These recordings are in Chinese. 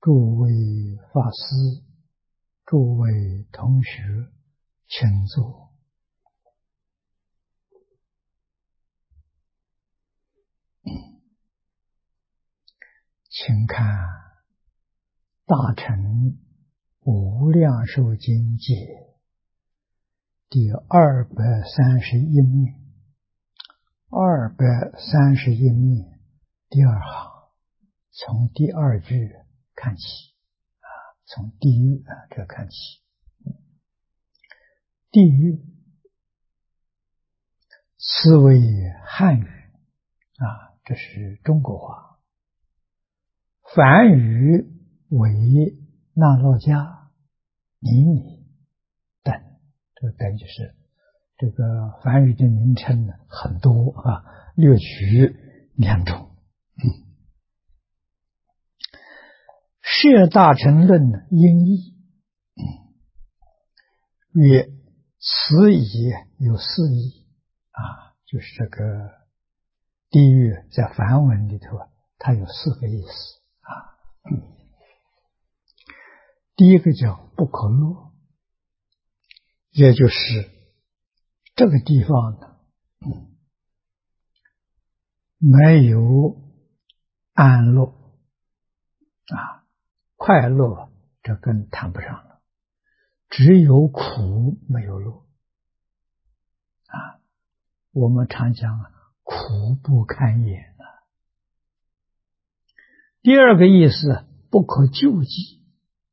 诸位法师，诸位同学，请坐。请看《大乘无量寿经解》第231面，231面第二行，从第二句看起，从地狱这看起。地狱，此为汉语这是中国话。梵语为那洛迦、尼尼等，这个等就是这个梵语的名称呢很多略取两种。释大乘论音译曰：此义有四义就是这个地狱在梵文里头它有四个意思。第一个叫不可落，也就是这个地方呢没有安乐快乐这更谈不上了，只有苦没有乐我们常讲苦不堪言第二个意思不可救济，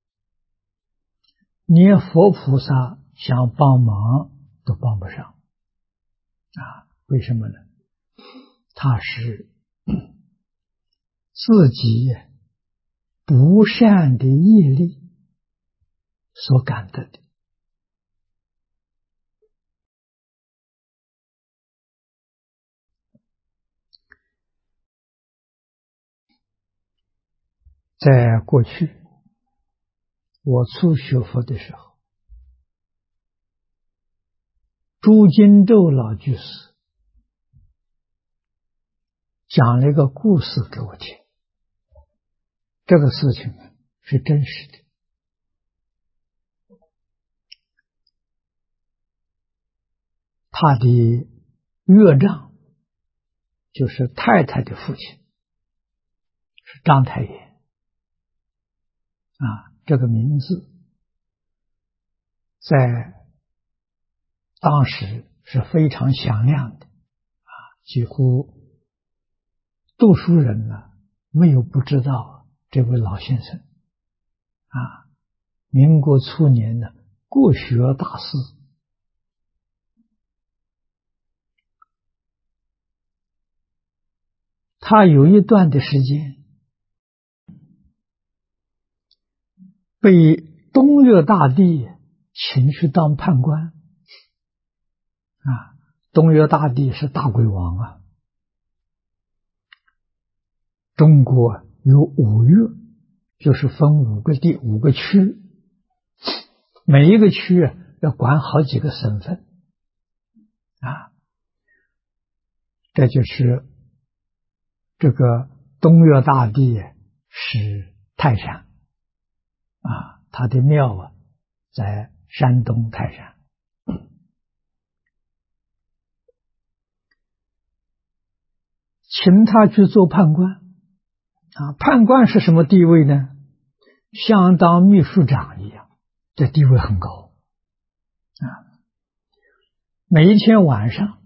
连佛菩萨想帮忙都帮不上为什么呢？他是自己不善的业力所感得的。在过去我初学佛的时候，朱金洲老居士讲了一个故事给我听，这个事情是真实的。他的岳丈就是太太的父亲是章太炎这个名字在当时是非常响亮的几乎读书人没有不知道这位老先生民国初年的国学大师。他有一段的时间被东岳大帝请去当判官东岳大帝是大鬼王中国有5岳，就是分5个地5个区，每一个区要管好几个省份这就是这个东岳大帝是泰山他的庙在山东泰山。请他去做判官判官是什么地位呢？相当秘书长一样，这地位很高每一天晚上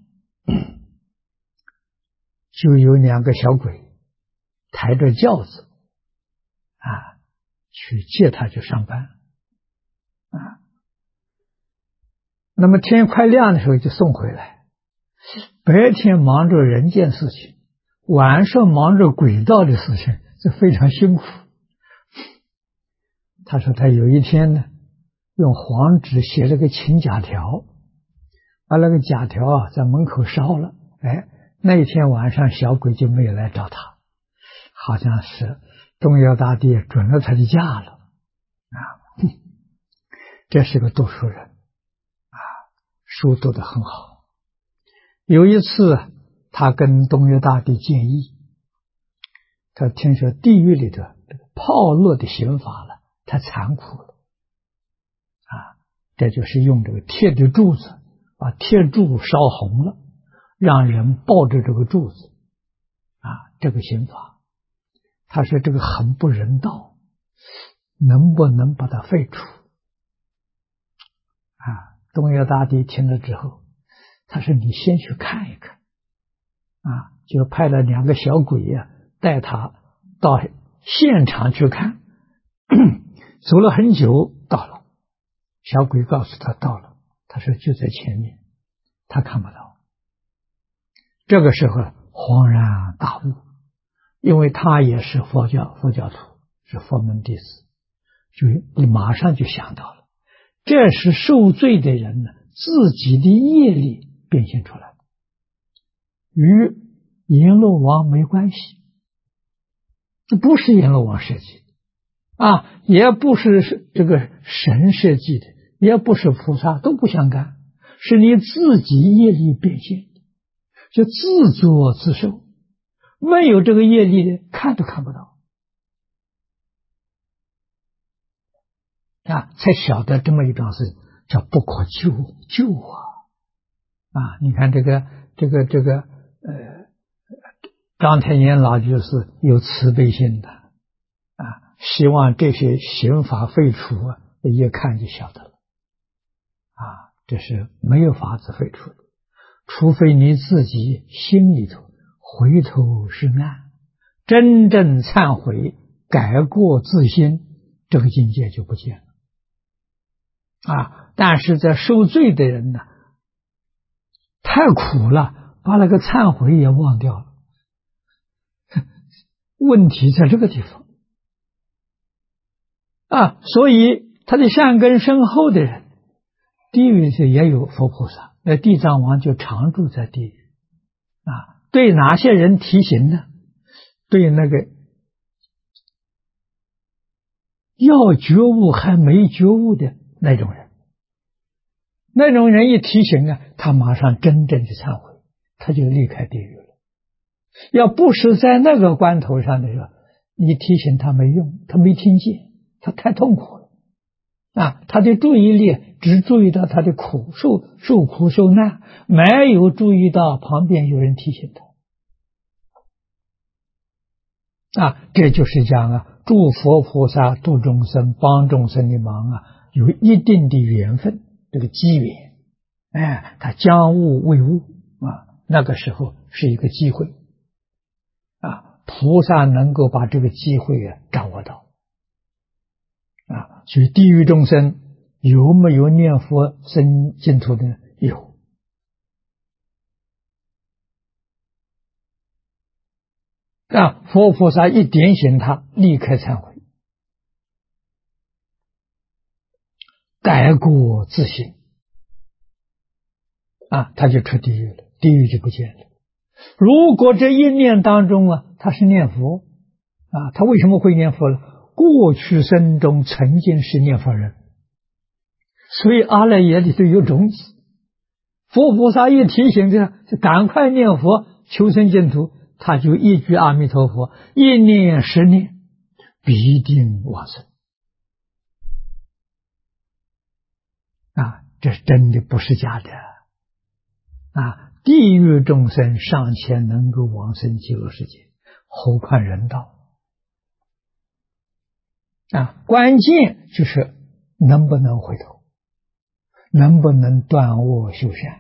就有2个小鬼抬着轿子去接他去上班那么天快亮的时候就送回来。白天忙着人间事情，晚上忙着轨道的事情，这非常辛苦。他说他有一天呢，用黄纸写了个请假条，把那个假条在门口烧了。那一天晚上小鬼就没有来找他，好像是东岳大帝准了他的假了这是个读书人书读得很好。有一次他跟东岳大帝建议，他听说地狱里的炮烙的刑罚了，太残酷了啊！这就是用这个铁的柱子，把铁柱烧红了，让人抱着这个柱子啊，这个刑罚，他说这个很不人道，能不能把它废除啊？东岳大帝听了之后，他说你先去看一看啊，就派了2个小鬼呀，带他到现场去看。走了很久，到了，小鬼告诉他到了，他说就在前面，他看不到。这个时候恍然大悟，因为他也是佛教徒，是佛门弟子，就马上就想到了，这是受罪的人呢自己的业力变现出来的，与阎罗王没关系，这不是阎罗王设计的啊，也不是这个神设计的，也不是菩萨，都不相干，是你自己业力变现的，就自作自受。没有这个业力的，看都看不到啊，才晓得这么一桩事叫不可救啊！你看这个章太炎老居士有慈悲心的啊，希望这些刑法废除啊，一看就晓得了啊，这是没有法子废除的，除非你自己心里头回头是岸，真正忏悔改过自新，这个境界就不见了啊！但是在受罪的人呢，太苦了，把那个忏悔也忘掉了，问题在这个地方啊！所以他的善根深厚的人，地狱里也有佛菩萨，那地藏王就常住在地狱啊。对哪些人提醒呢？对那个要觉悟还没觉悟的那种人，那种人一提醒啊，他马上真正的忏悔，他就离开地狱了。要不是在那个关头上的时候，你提醒他没用，他没听见，他太痛苦了啊！他的注意力只注意到他的受苦受难，没有注意到旁边有人提醒他啊！这就是讲啊，诸佛菩萨度众生帮众生的忙啊，有一定的缘分，这个机缘，哎，他将物为物啊，那个时候是一个机会啊，菩萨能够把这个机会掌握到啊，所以地狱众生有没有念佛生净土的？有啊，佛菩萨一点醒他，立刻忏悔，改过自新啊，他就出地狱了，地狱就不见了。如果这一念当中啊，他是念佛啊，他为什么会念佛呢？过去生中曾经是念佛人，所以阿赖耶里头有种子。佛菩萨一提醒他，就赶快念佛求生净土，他就一句阿弥陀佛，一念10念，必定往生啊！这是真的，不是假的啊！地狱众生尚且能够往生极乐世界，何况人道啊！关键就是能不能回头，能不能断恶修善，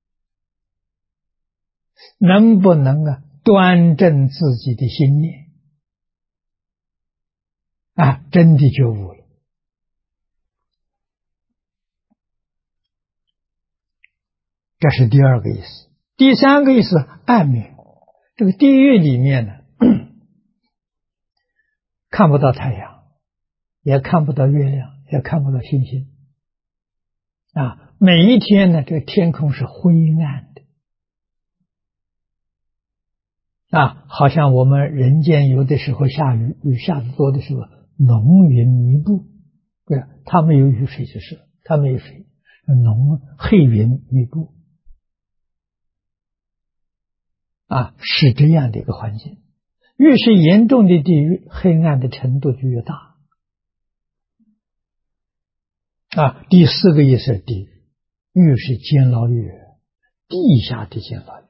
能不能端正自己的心念啊，真的觉悟了。这是第2个意思。第3个意思，暗面。这个地狱里面呢，看不到太阳，也看不到月亮，也看不到星星啊。每一天呢，这个天空是灰暗的啊，好像我们人间有的时候下雨，雨下得多的时候，浓云密布，对，它没有雨水就是，它没有水，黑云密布啊，是这样的一个环境。 越是严重的地狱，黑暗的程度就越大。第四个意思是地狱，越是监牢狱，地下的监牢狱。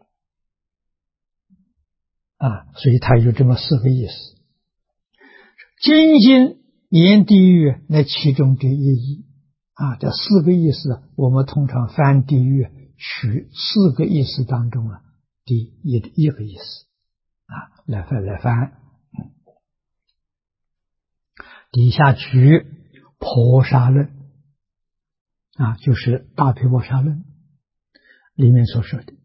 所以它有这么四个意思。金星言地狱，那其中之一义。这四个意思，我们通常翻地狱，取四个意思当中第一个意思来翻。底下取婆沙论就是大毗婆沙论里面所说的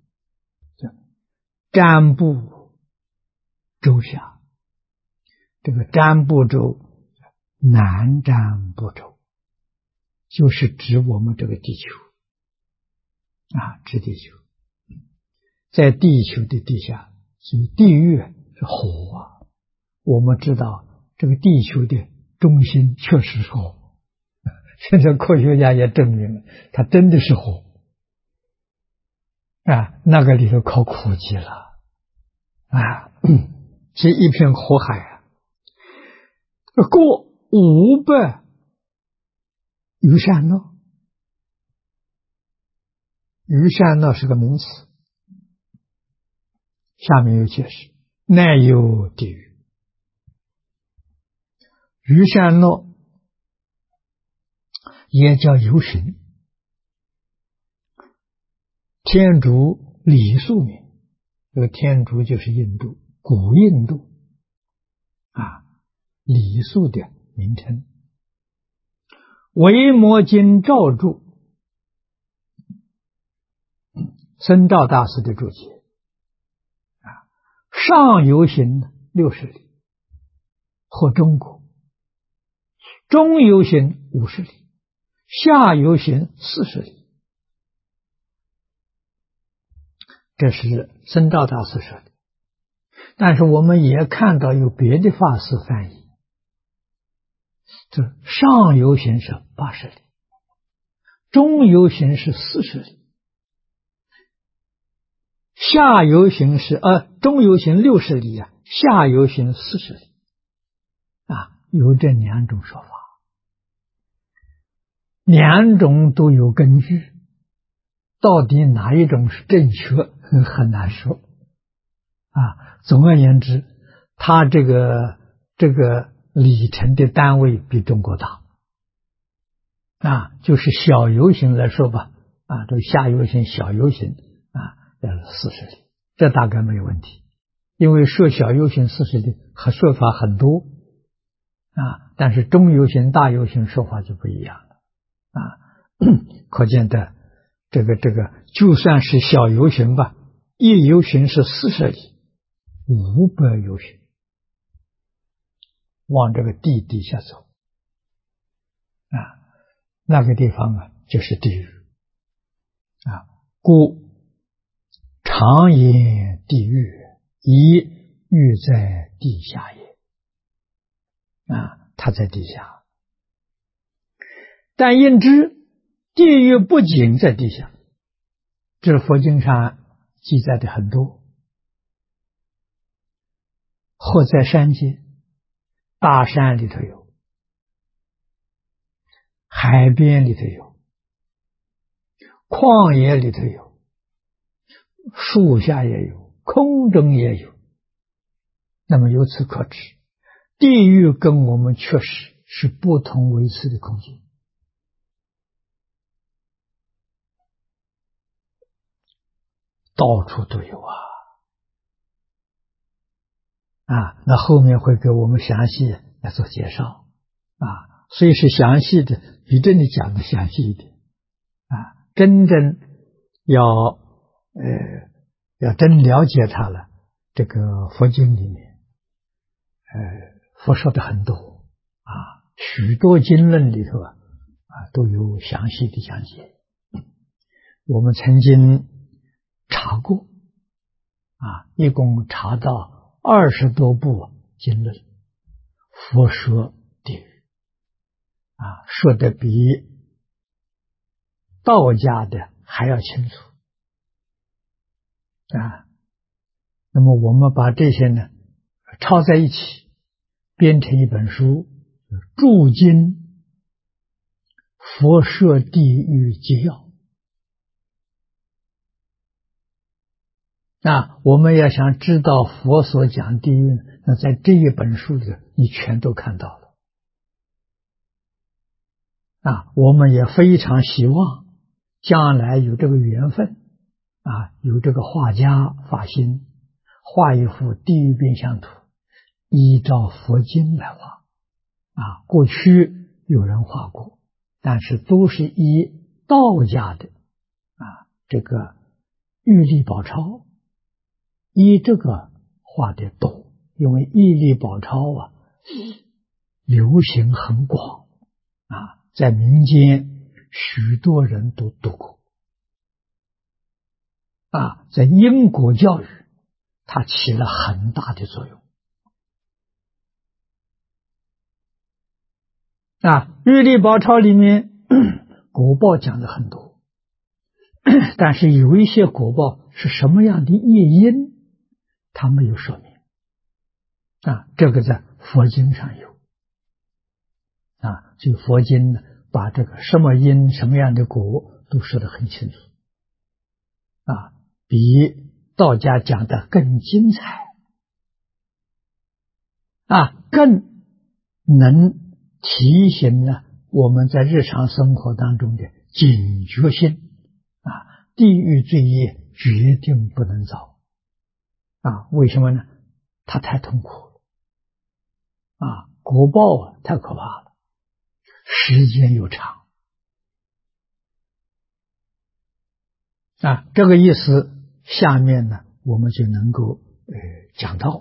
占卜周下，这个占卜周南占卜周，就是指我们这个地球指地球，在地球的地下，所以地狱是火我们知道这个地球的中心确实是火，现在科学家也证明了，它真的是火那个里头可苦极了是一片火海过500余善乐，余善乐是个名词，下面有解释，乃有地狱。余善乐也叫游行，天竺李宿名，这个天竺就是印度，古印度李宿的名称。维摩经照注，僧肇大师的注解上游行60里或中国，中游行50里，下游行40里。这是僧肇大师说的，但是我们也看到有别的法师翻译，这上游行是80里，中游行是40里，下游行是中游行60里下游行40里有这两种说法，两种都有根据，到底哪一种是正确很难说总而言之，它这个里程的单位比中国大就是小游行来说吧这个下游行小游行要40里，这大概没有问题，因为说小游行40里和说法很多但是中游行大游行说法就不一样了可见的这个就算是小游行吧，一游行是40里，500游行往这个地底下走那个地方就是地狱故常言地狱，以狱在地下也它在地下，但应知地狱不仅在地下，这是佛经上记载的很多，或在山间，大山里头有，海边里头有，旷野里头有，树下也有，空中也有。那么由此可知，地狱跟我们确实是不同维次的空间到处都有那后面会给我们详细来做介绍所以是详细的，比这里讲的详细一点真正要真了解它了，这个佛经里面佛说的很多许多经论里头都有详细的讲解。我们曾经查过一共查到20多部经论，佛说地狱说的比道家的还要清楚那么我们把这些呢抄在一起，编成一本书，注经佛说地狱纪要。我们要想知道佛所讲地狱，那在这一本书里你全都看到了。我们也非常希望将来有这个缘分，有这个画家发心画一幅地狱变相图，依照佛经来画。过去有人画过，但是都是以道家的这个玉历宝钞，依这个画的多，因为玉历宝钞流行很广在民间许多人都读过在因果教育它起了很大的作用玉历宝钞里面果报讲的很多，但是有一些果报是什么样的业因他没有说明这个在佛经上有所以佛经呢把这个什么因什么样的果都说得很清楚比道家讲的更精彩更能提醒呢我们在日常生活当中的警觉性地狱罪业决定不能造为什么呢？它太痛苦了果报太可怕了，时间又长这个意思下面呢我们就能够讲到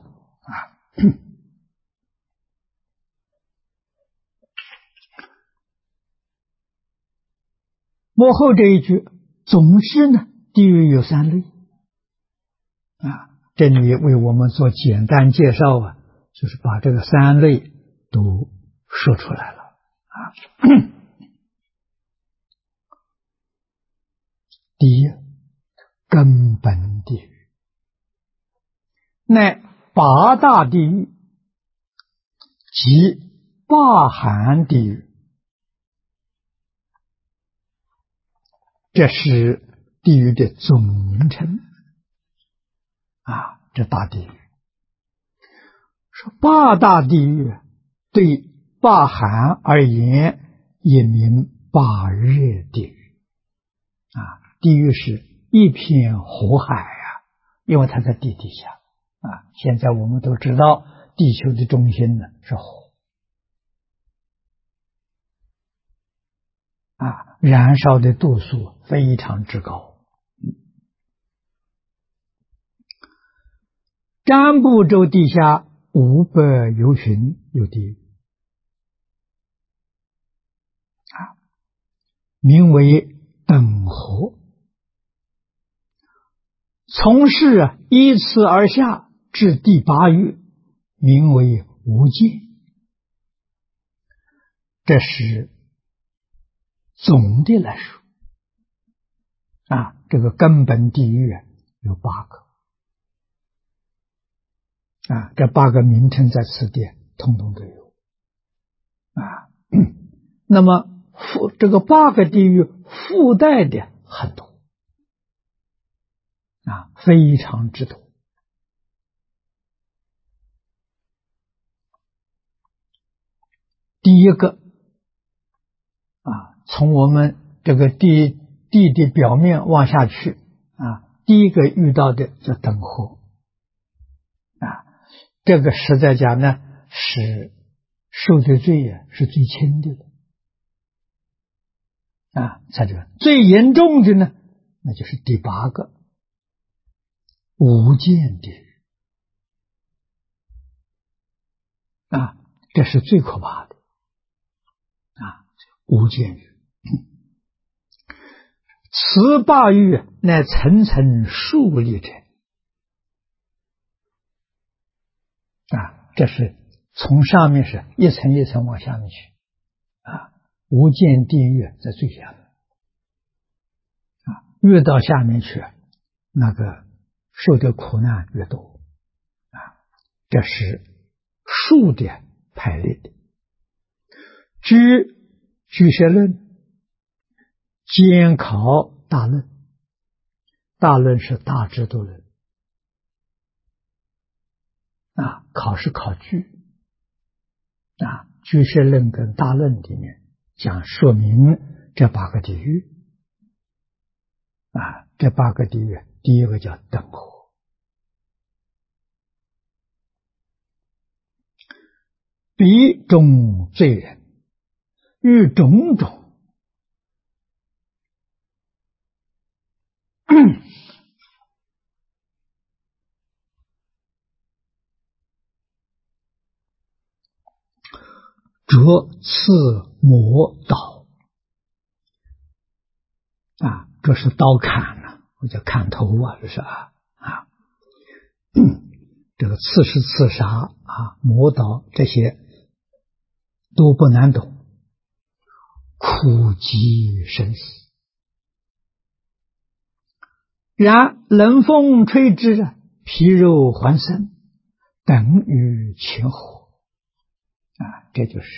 幕后这一句，总之呢地狱有三类这里为我们做简单介绍就是把这个三类都说出来了第一，根本地狱，乃八大地狱及八寒地狱，这是地狱的总名称这大地狱。说八大地狱对八寒而言也名八热地狱地狱是一片火海因为它在地底下现在我们都知道地球的中心呢是火燃烧的度数非常之高占卜洲地下500由旬有地狱名为等河，从是依次而下至第8狱，名为无间。这是总的来说这个根本地狱有8个这8个名称在此地统统都有那么这个8个地狱附带的很多非常之多。第一个从我们这个地的表面往下去第一个遇到的叫等河这个实在讲呢是受的罪是最轻的在这个最严重的呢那就是第8个无间地狱这是最可怕的无间狱。此8狱乃层层数立者这是从上面是一层一层往下面去无间地狱在最下面越到下面去那个受的苦难越多这是数的排列的。居舍论监考大论，大论是大制度论考试考据居舍论跟大论里面讲说明这8个地狱这8个地狱，第一个叫等火，彼中罪人遇种种折刺磨刀这是刀砍或者砍头这是这个刺是刺杀磨刀，这些都不难懂，苦极生死。然冷风吹之，皮肉还生，等于情火这就是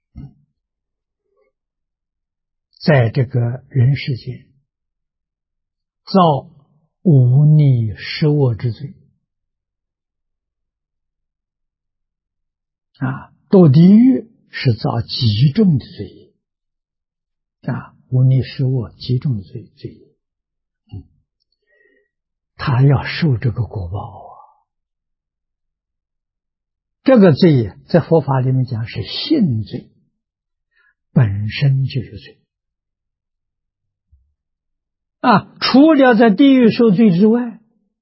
在这个人世间造忤逆失恶之罪堕地狱是造极重的罪业忤逆失恶极重的罪业他要受这个果报这个罪在佛法里面讲是性罪，本身就是罪除了在地狱受罪之外，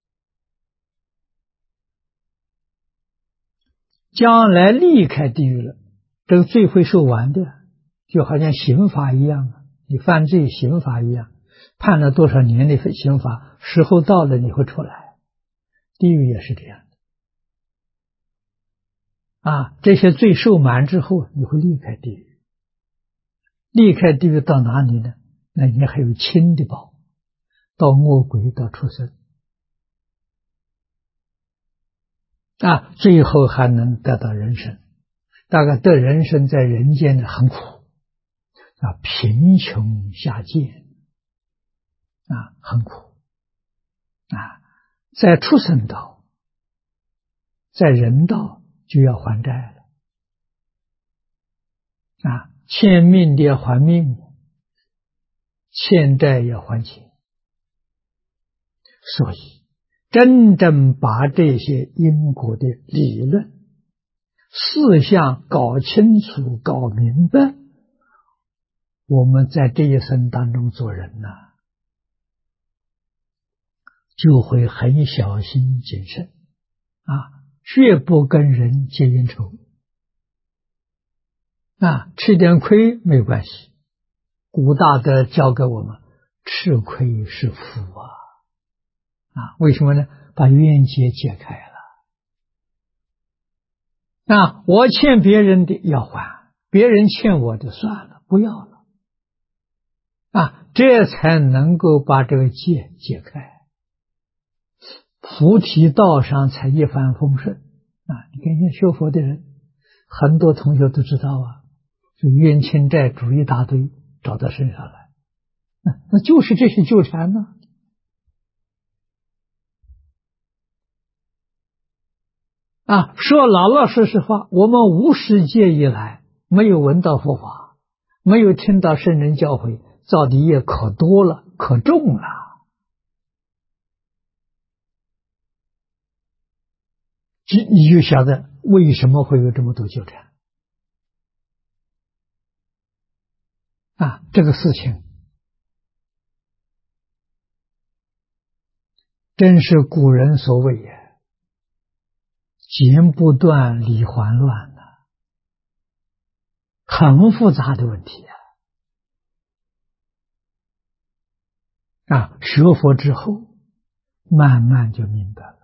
将来离开地狱了，这个罪会受完的，就好像刑罚一样你犯罪刑罚一样，判了多少年的刑罚，时候到了你会出来，地狱也是这样的这些罪受满之后，你会离开地狱，离开地狱到哪里呢？那你还有轻的报，到恶鬼，到畜生最后还能得到人生。大概得人生在人间的很苦贫穷下贱很苦在畜生道，在人道就要还债了欠命的要还命，欠债要还钱。所以真正把这些因果的理论事项搞清楚搞明白，我们在这一生当中做人就会很小心谨慎绝不跟人结冤仇吃点亏没关系，古大德教给我们吃亏是福为什么呢？把冤结解开了我欠别人的要还，别人欠我的算了不要了这才能够把这个结解开，菩提道上才一帆风顺你看现在学佛的人，很多同学都知道就冤亲债主一大堆找到身上来那就是这些纠缠说老实话，我们无始界以来没有闻到佛法，没有听到圣人教诲，造的业可多了可重了你就晓得为什么会有这么多纠缠这个事情真是古人所谓剪不断理还乱很复杂的问题学佛之后慢慢就明白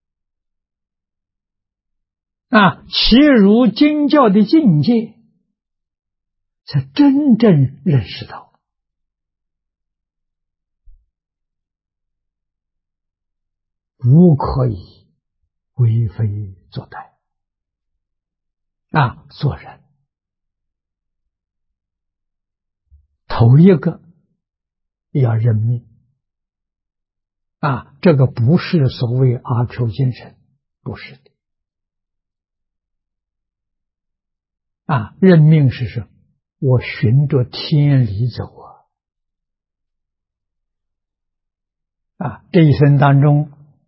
了其如经教的境界才真正认识到无可以为非作歹做人头一个要认命这个不是所谓阿 Q 精神，不是的认命是什么？我循着天理走这一生当中，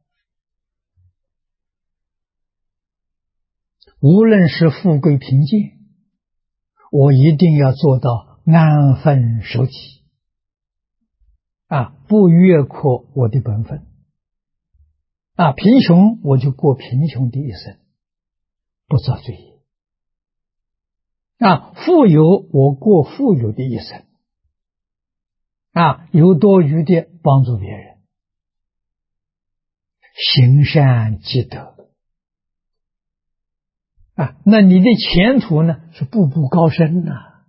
无论是富贵贫贱，我一定要做到安分守己不越过我的本分贫穷我就过贫穷的一生，不造罪业富有我过富有的一生有多余的帮助别人，行善积德那你的前途呢是步步高升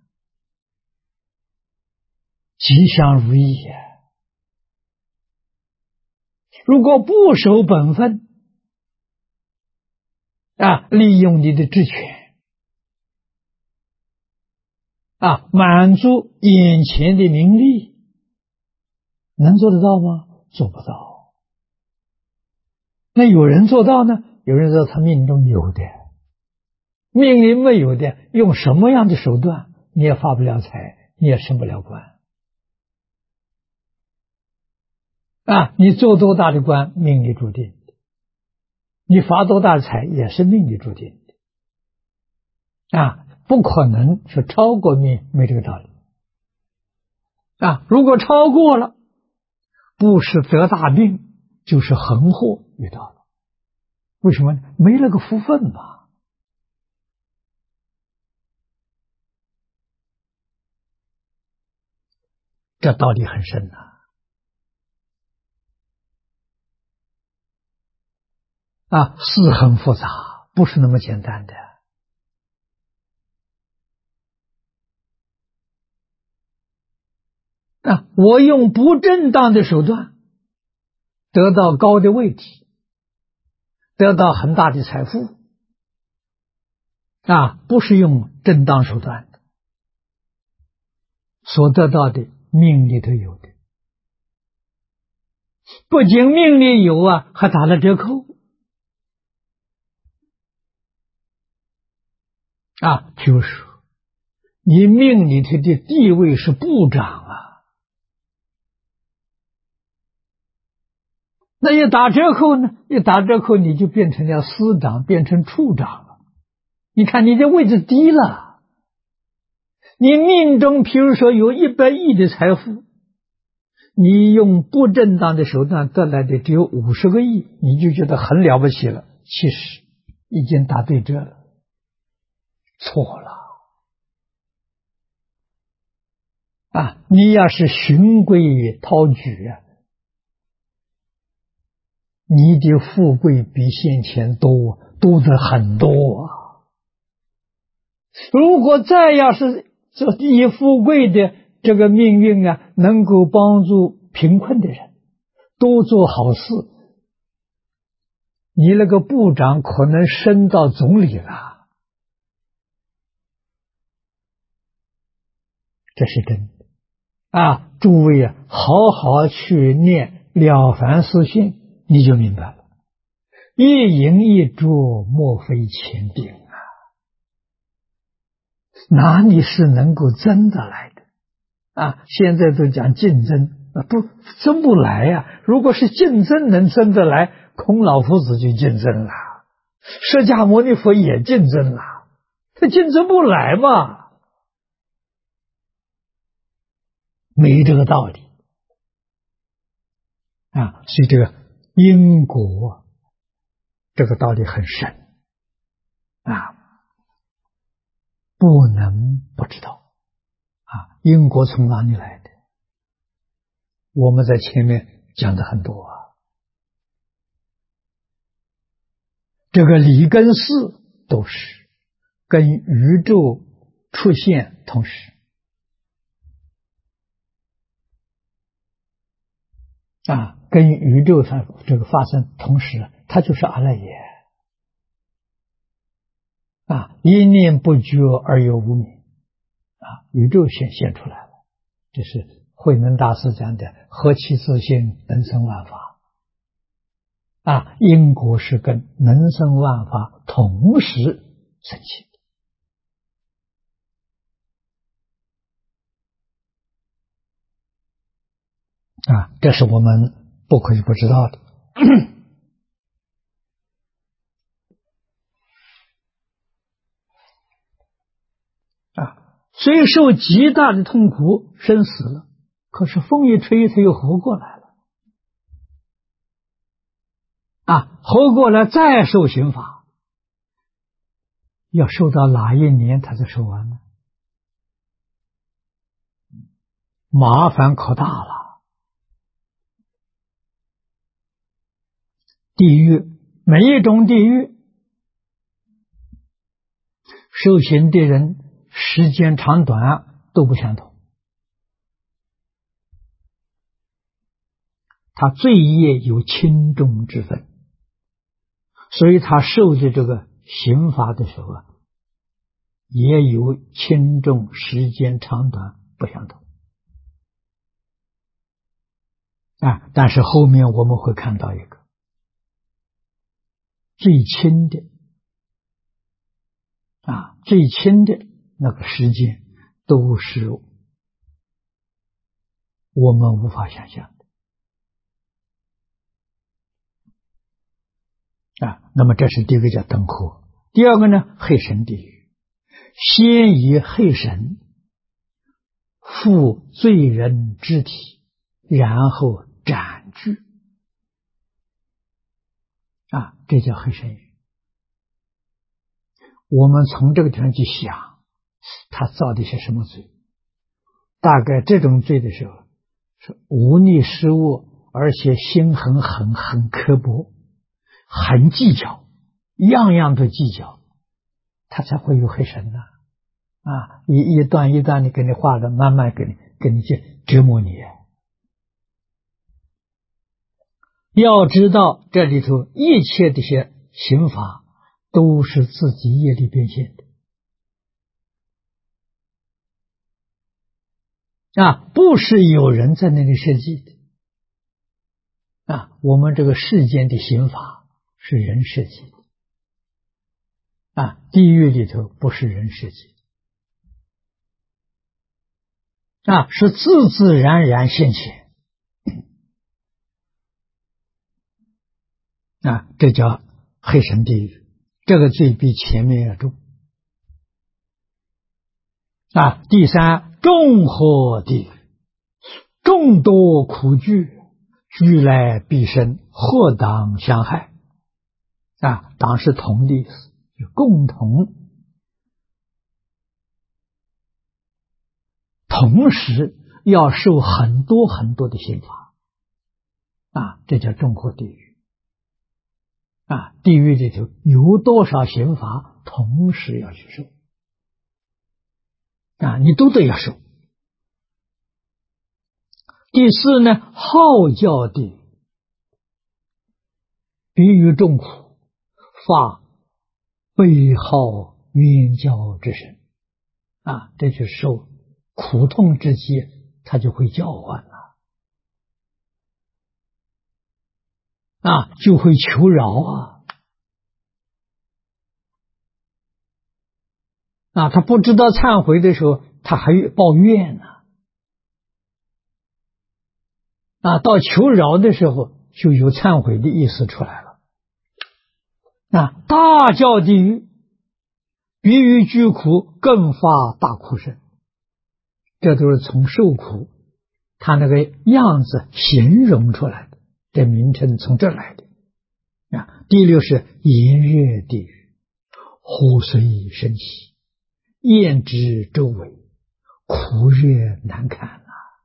吉祥如意如果不守本分利用你的职权满足眼前的名利，能做得到吗？做不到。那有人做到呢？有人说他命中有的，命里没有的，用什么样的手段你也发不了财，你也升不了官你做多大的官，命里注定的；你发多大的财，也是命里注定的不可能是超过命，没这个道理如果超过了，不是得大病，就是横祸遇到了。为什么呢？没那个福分嘛。这道理很深事很复杂，不是那么简单的我用不正当的手段得到高的位置，得到很大的财富不是用正当手段的，所得到的命里头有的，不仅命里有还打了折扣譬如说你命里头的地位是部长那一打折扣呢？一打折扣你就变成了司长，变成处长了。你看你的位置低了，你命中譬如说有100亿的财富，你用不正当的手段得来的只有50个亿，你就觉得很了不起了，其实已经打对折了，错了你要是循规蹈矩你的富贵比先前多得很多如果再要是以富贵的这个命运能够帮助贫困的人，多做好事，你那个部长可能升到总理了，这是真的诸位好好去念了凡四训，你就明白了，一饮一啄莫非前定哪里是能够争得来的现在都讲竞争不争不来如果是竞争能争得来，孔老夫子就竞争了，释迦牟尼佛也竞争了，他竞争不来嘛，没这个道理所以这个因果这个道理很深不能不知道因果从哪里来的？我们在前面讲的很多这个理跟事都是跟宇宙出现同时跟宇宙上这个发生同时它就是阿赖耶一念不觉而有无明，宇宙现出来了。这是慧能大师讲的何其自性，能生万法。因果是跟能生万法同时生起的。这是我们不可以不知道的。虽受极大的痛苦，生死了，可是风一吹，他又活过来了。活过来再受刑罚，要受到哪一年他才受完呢？麻烦可大了。地狱，每一种地狱受刑的人时间长短都不相同，他罪业有轻重之分，所以他受的这个刑罚的时候也有轻重，时间长短不相同。但是后面我们会看到一个最轻的最轻的那个时间都是我们无法想象的。那么这是第一个叫灯火。第二个呢，黑神地狱，先以黑神附罪人肢体，然后斩具。这叫黑神狱。我们从这个地方去想，他造的些什么罪？大概这种罪的时候是无逆失误，而且心很刻薄，很计较，样样都计较，他才会有黑神呢。一段一段的给你画的，慢慢给你折磨你。要知道这里头一切这些刑罚都是自己业力变现的，不是有人在那里设计的。我们这个世间的刑罚是人设计的，地狱里头不是人设计的，是自自然然现前。这叫黑神地狱，这个罪比前面要重。第三，众火地狱，众多苦具，俱来必生，祸当相害。当是同的意思，就共同，同时要受很多很多的刑罚。这叫众火地狱。地狱里头有多少刑罚，同时要去受。你都得要受。第四呢，号教地狱，比喻众苦，发悲号冤教之声。这就受苦痛之际，他就会叫唤了。就会求饶他不知道忏悔的时候，他还抱怨呢。到求饶的时候，就有忏悔的意思出来了。大教地狱，比喻居苦，更发大苦声。这都是从受苦他那个样子形容出来的，这名称从这来的。第六是炎热地狱，火随升起，焰之周围，苦热难堪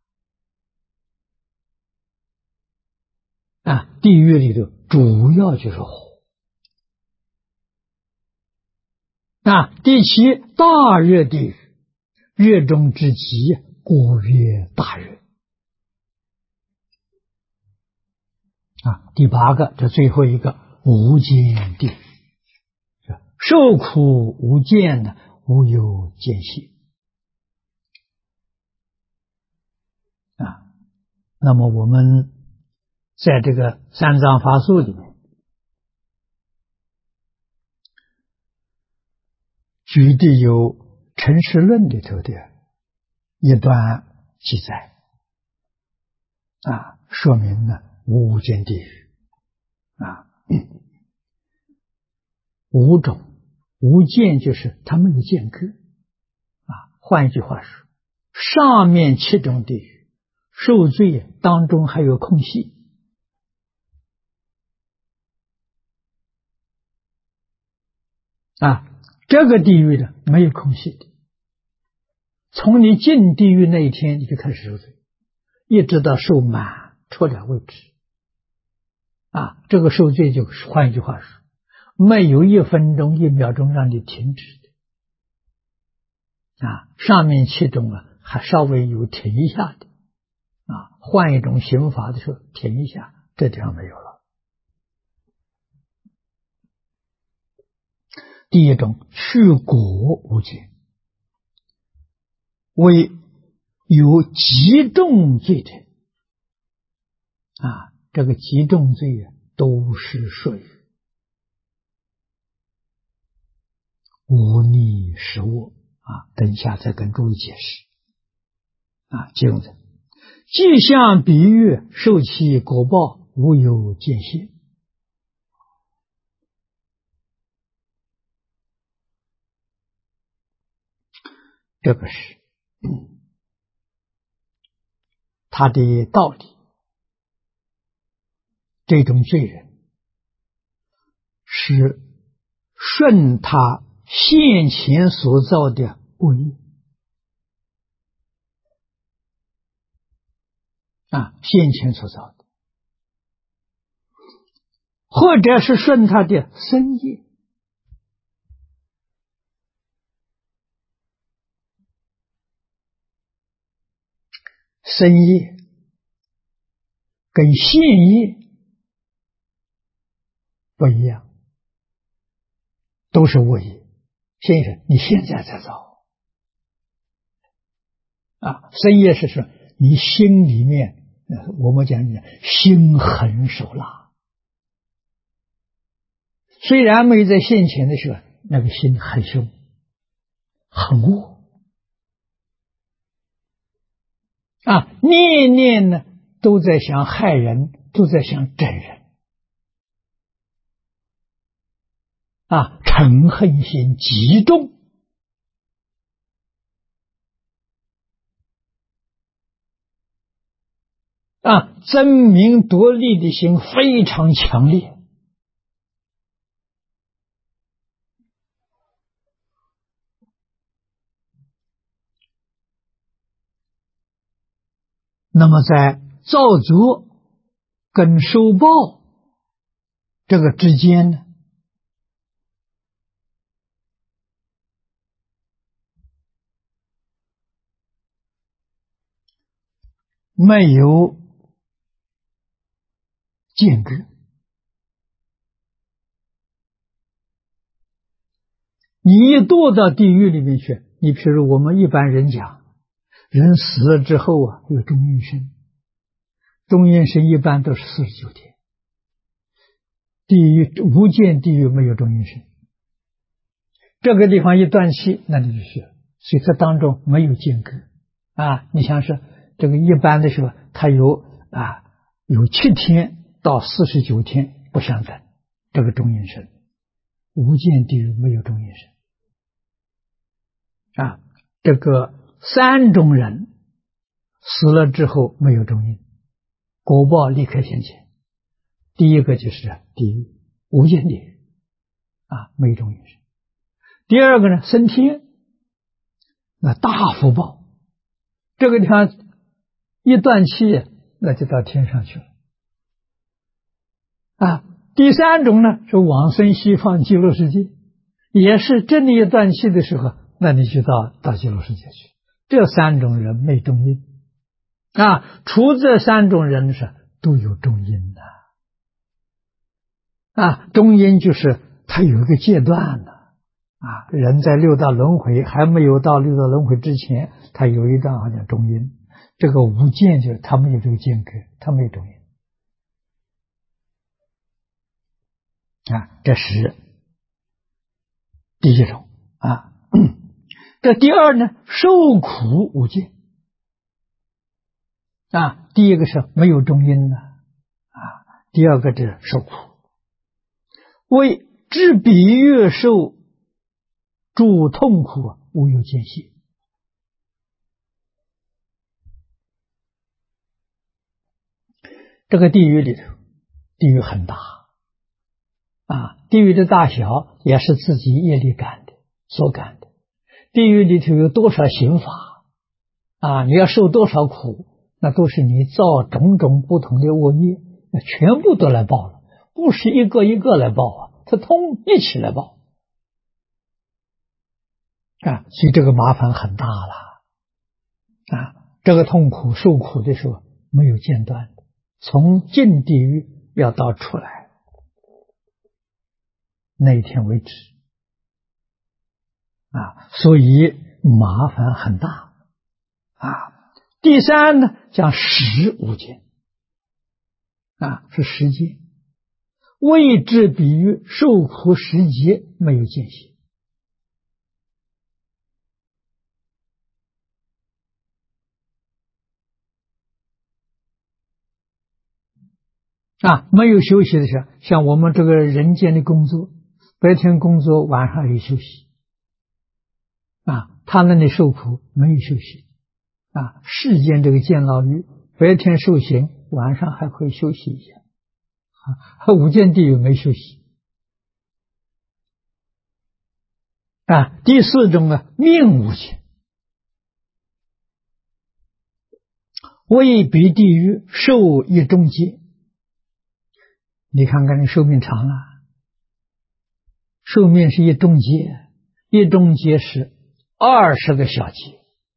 地狱里头主要就是火。第七，大热地狱，热中之极，过曰大热。第八个，这最后一个无间地狱， 受苦无间呢，无有间歇啊。那么我们在这个三藏法术里面举的有《陈实论》里头的一段记载啊，说明呢无间地狱啊，五种无间就是它没有间隔啊。换一句话说，上面7种地狱受罪当中还有空隙啊，这个地狱呢没有空隙的，从你进地狱那一天你就开始受罪，一直到受满出来为止啊。这个受罪就是换一句话说，没有1分钟1秒钟让你停止的啊。上面7种啊还稍微有停一下的啊，换一种刑罚的时候停一下，这地方没有了。第一种去果无间，为有极重罪的啊，这个极重罪啊都是属于忤逆食恶啊，等一下再跟诸位解释啊。接着即相比喻受其果报无有间歇，这个是他的道理。这种罪人是顺他现前所造的恶业啊，现前所造的，或者是顺他的身业身业跟现业不一样，都是恶业。现业你现在在造啊，身业是说你心里面我们讲心狠手辣，虽然没有在现前的时候，那个心很凶很恶啊，念念呢都在想害人，都在想整人啊，嗔恨心极重啊，争名夺利的心非常强烈。那么在造作跟受报这个之间呢，没有间隔。你一堕到地狱里面去，你譬如我们一般人讲，人死了之后啊，有中阴身，中阴身一般都是49天。地狱无间地狱没有中阴身，这个地方一断气，那你就去了，所以这当中没有间隔啊。你像是这个一般的时候，它有7天到49天不相等，这个中阴身。无间地狱没有中阴身啊。这个3种人死了之后没有中阴，果报立刻现前。第一个就是地狱，无间地狱啊，没有中阴身。第二个呢，升天，那大福报，这个地方一断气，那就到天上去了啊。第3种呢是往生西方极乐世界，也是真的一断气的时候，那你就到极乐世界去。这3种人没中阴啊，除这3种人是都有中阴的啊。中阴就是它有一个阶段的人在六道轮回还没有到六道轮回之前，他有一段好像中阴，这个无间就是他没有这个间隔，他没有中阴这是第一种这第二呢，受苦无间第一个是没有中阴第二个是受苦，为知彼越受诸痛苦无有间隙。这个地狱里头，地狱很大地狱的大小也是自己业力感的所感的。地狱里头有多少刑罚你要受多少苦，那都是你造种种不同的恶业，那全部都来报了，不是一个一个来报它一起来报所以这个麻烦很大了这个痛苦受苦的时候没有间断的，从进地狱要到出来那一天为止所以麻烦很大第三呢，讲时无间是时间，未知比喻受苦时节没有间隙没有休息的时候，像我们这个人间的工作，白天工作，晚上有休息他那里受苦没有休息世间这个监牢狱，白天受刑，晚上还可以休息一下无间地狱没休息第四种呢，命无间，为彼地狱受一中劫。你看看你寿命长了，寿命是一中劫，一中劫是20个小劫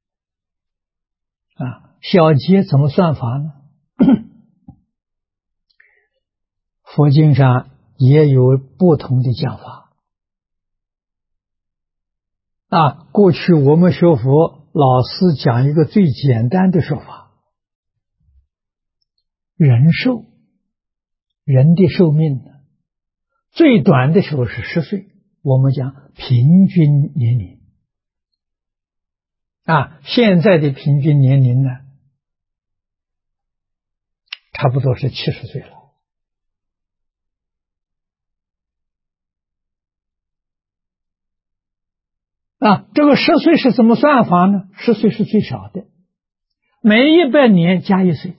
小劫怎么算法呢？佛经上也有不同的讲法过去我们学佛老师讲一个最简单的说法，人寿，人的寿命最短的时候是10岁，我们讲平均年龄现在的平均年龄呢，差不多是70岁了这个10岁是怎么算法呢？10岁是最少的，每100年加1岁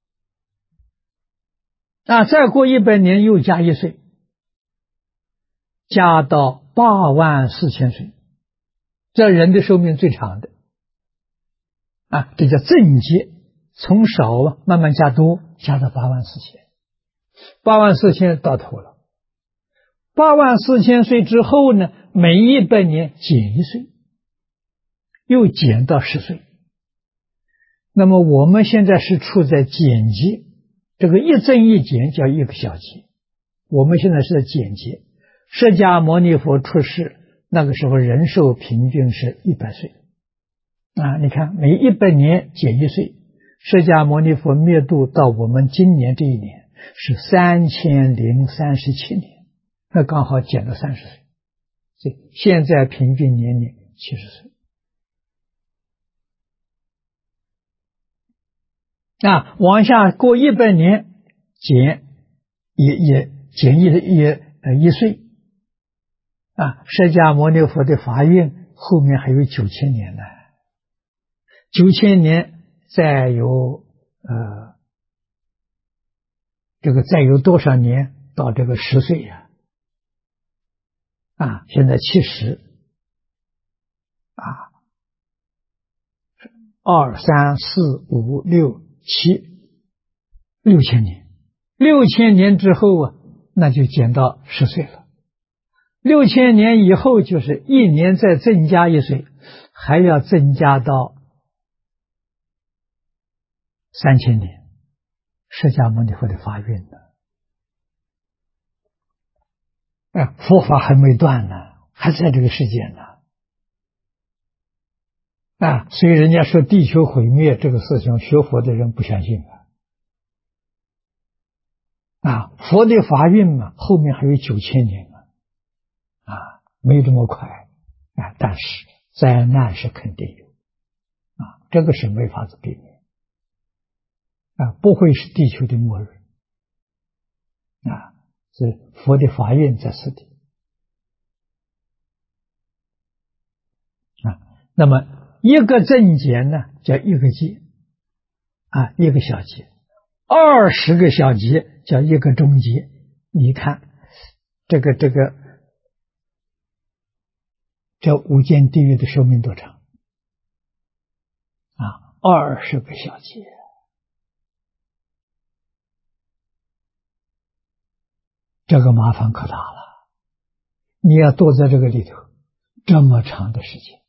再过100年又加1岁，加到84000岁，这人的寿命最长的这叫正阶，从少慢慢加多，加到84000到头了。84000岁之后呢，每100年减1岁，又减到10岁。那么我们现在是处在减阶，这个一增一减叫一个小节，我们现在是在减阶。释迦牟尼佛出世那个时候人寿平均是100岁你看每100年减1岁，释迦牟尼佛灭度到我们今年这一年是3037年，那刚好减到30岁，所以现在平均年龄70岁往下过100年减一岁释迦牟尼佛的法运后面还有9000年呢，9000年再有再有多少年到这个10岁现在702、3、4、5、6、7 6000年，6000年之后那就减到10岁了。6000年以后就是一年再增加1岁，还要增加到3000年，释迦牟尼佛的法运呢佛法还没断呢， 还在这个世界呢。所以人家说地球毁灭这个事情，学佛的人不相信佛的法运嘛，后面还有9000年没这么快但是灾难是肯定有这个是没法子避免不会是地球的末日是佛的法运在此地那么一个正解呢，叫一个劫一个小劫，20个小劫叫一个中劫。你看这无间地狱的寿命多长20个小劫，这个麻烦可大了。你要躲在这个里头这么长的时间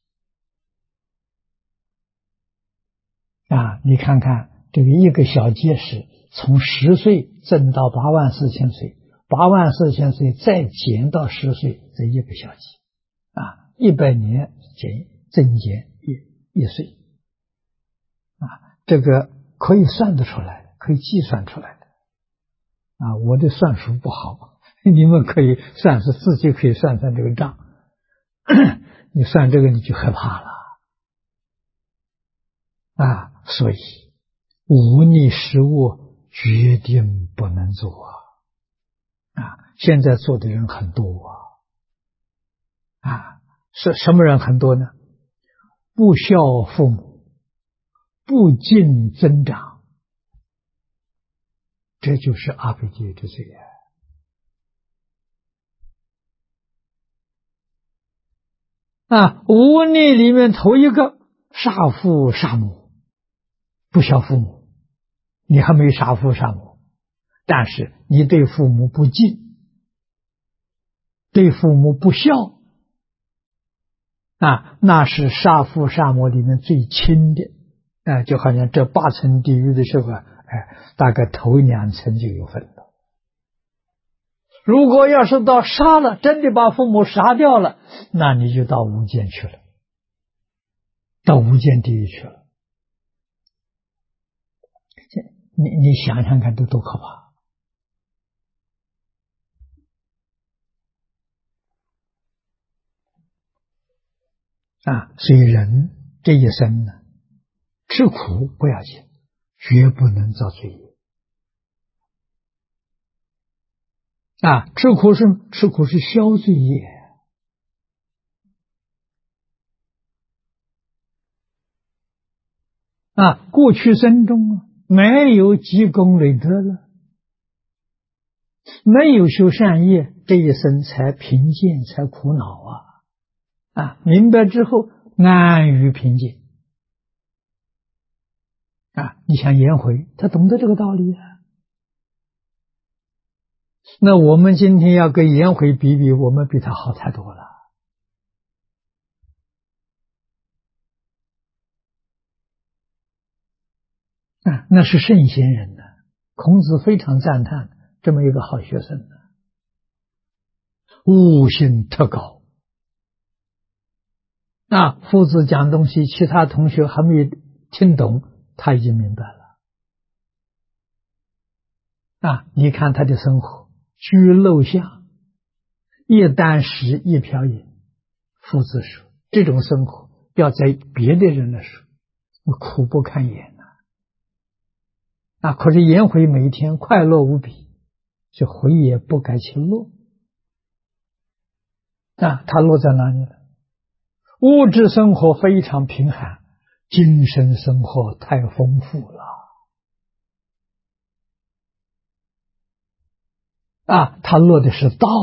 你看看这个一个小劫是从10岁增到84000岁，84000岁再减到10岁，这一个小劫100年增减一岁这个可以算得出来，可以计算出来的我的算术不好，你们可以算，是自己可以算算这个账你算这个你就害怕了所以无逆实物决定不能做现在做的人很多是什么人很多呢？不孝父母，不敬增长，这就是阿鼻界之罪无逆里面头一个杀父杀母，不孝父母，你还没杀父杀母，但是你对父母不敬，对父母不孝那是杀父杀母里面最轻的就好像这8层地狱的时候大概头2层就有份了。如果要是到杀了，真的把父母杀掉了，那你就到无间去了，到无间地狱去了。你想想看，这多可怕所以人这一生呢，吃苦不要紧，绝不能造罪业吃苦是消罪业过去生中没有积功累德了，没有修善业，这一生才贫贱，才苦恼明白之后安于平静你像颜回，他懂得这个道理那我们今天要跟颜回比比，我们比他好太多了那是圣贤人呢。孔子非常赞叹这么一个好学生悟性特高夫子讲东西，其他同学还没听懂，他已经明白了你看他的生活，居陋巷，一箪食一瓢饮。夫子说这种生活要在别的人来说苦不堪言可是颜回每一天快乐无比，这回也不改其乐他乐在哪里了？物质生活非常贫寒，精神生活太丰富了他乐的是道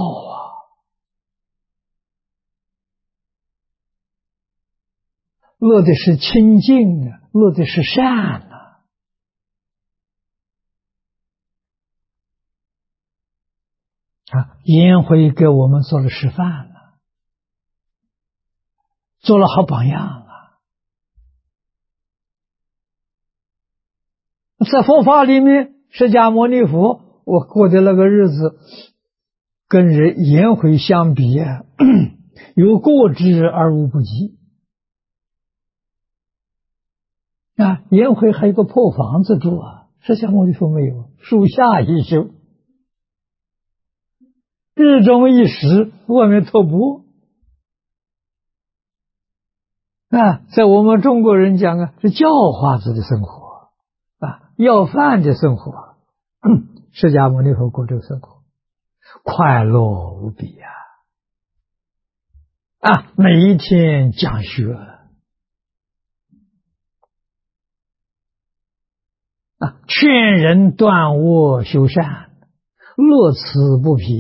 乐的是清净乐的是善颜回给我们做了示范做了好榜样在佛法里面，释迦牟尼佛我过的那个日子跟颜回相比有过之而无不及。啊，颜回还有个破房子住啊，释迦牟尼佛没有，树下一宿，日中一时，外面托钵。啊，在我们中国人讲啊，是叫花子的生活啊，要饭的生活。释迦牟尼佛过这个生活，快乐无比呀！啊，每一天讲学啊，劝人断恶修善，乐此不疲。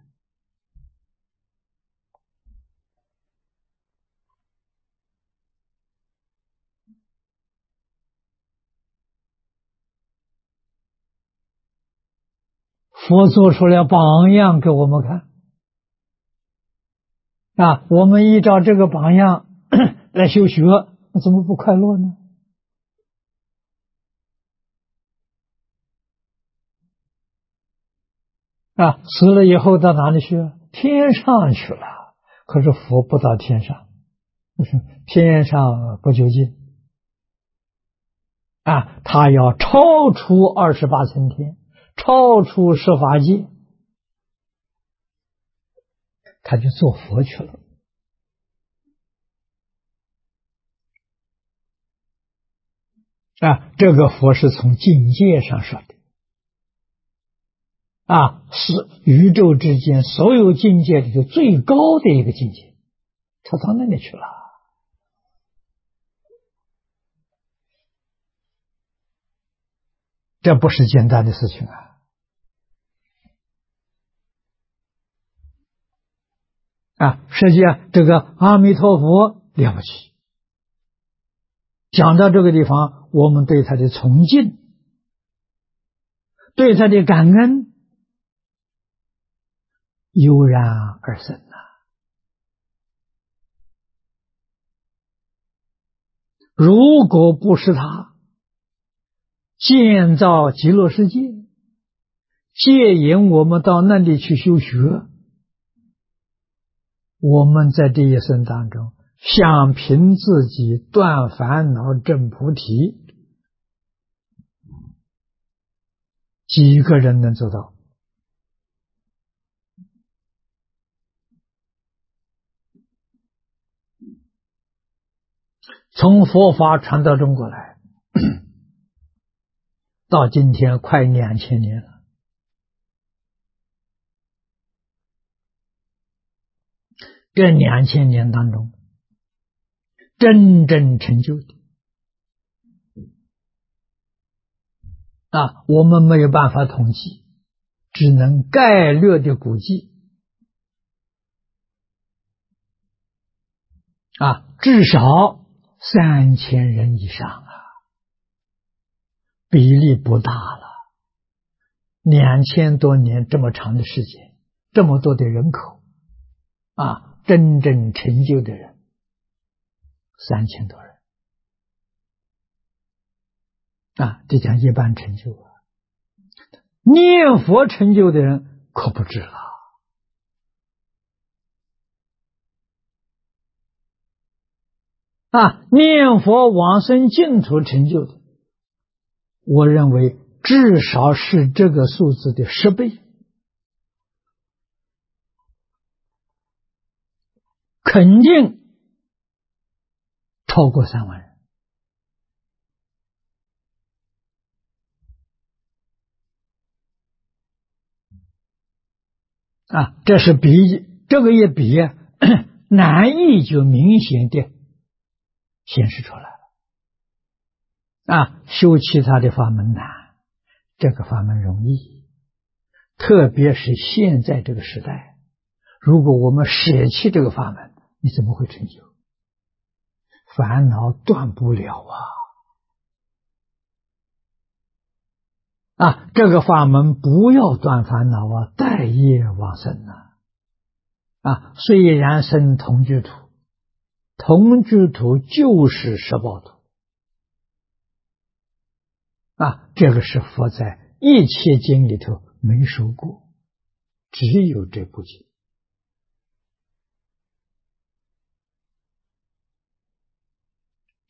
佛做出了榜样给我们看啊，我们依照这个榜样来修学，那怎么不快乐呢？啊，死了以后到哪里去？天上去了。可是佛不到天上，天上不究竟啊，他要超出28层天，超出十法界，他就做佛去了。啊，这个佛是从境界上说的。啊，是宇宙之间所有境界里头最高的一个境界，他到那里去了。这不是简单的事情啊！啊，实际上这个阿弥陀佛了不起。讲到这个地方，我们对他的崇敬，对他的感恩，油然而生呐。如果不是他建造极乐世界，接引我们到那里去修学，我们在这一生当中想凭自己断烦恼证菩提，几个人能做到？从佛法传到中国来，到今天快2000年了。这2000年当中，真正成就的啊，我们没有办法统计，只能概略的估计啊，至少3000人以上啊，比例不大了。2000多年这么长的时间，这么多的人口啊，真正成就的人3000多人啊，这讲一般成就啊。念佛成就的人可不止了啊！念佛往生净土成就的，我认为至少是这个数字的10倍，肯定超过3万人啊！这是比这个也比难易就明显的显示出来了啊！修其他的法门难，这个法门容易，特别是现在这个时代，如果我们舍弃这个法门，你怎么会成就？烦恼断不了啊！这个法门不要断烦恼啊，带业往生啊！虽然生同居土，同居土就是十报土啊！这个是佛在一切经里头没说过，只有这部经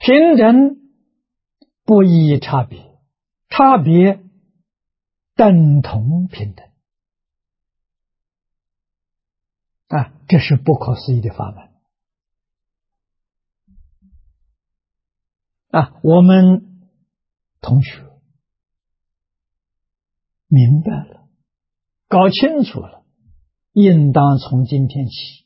平等不异差别，差别等同平等啊，这是不可思议的法门啊！我们同学明白了，搞清楚了，应当从今天起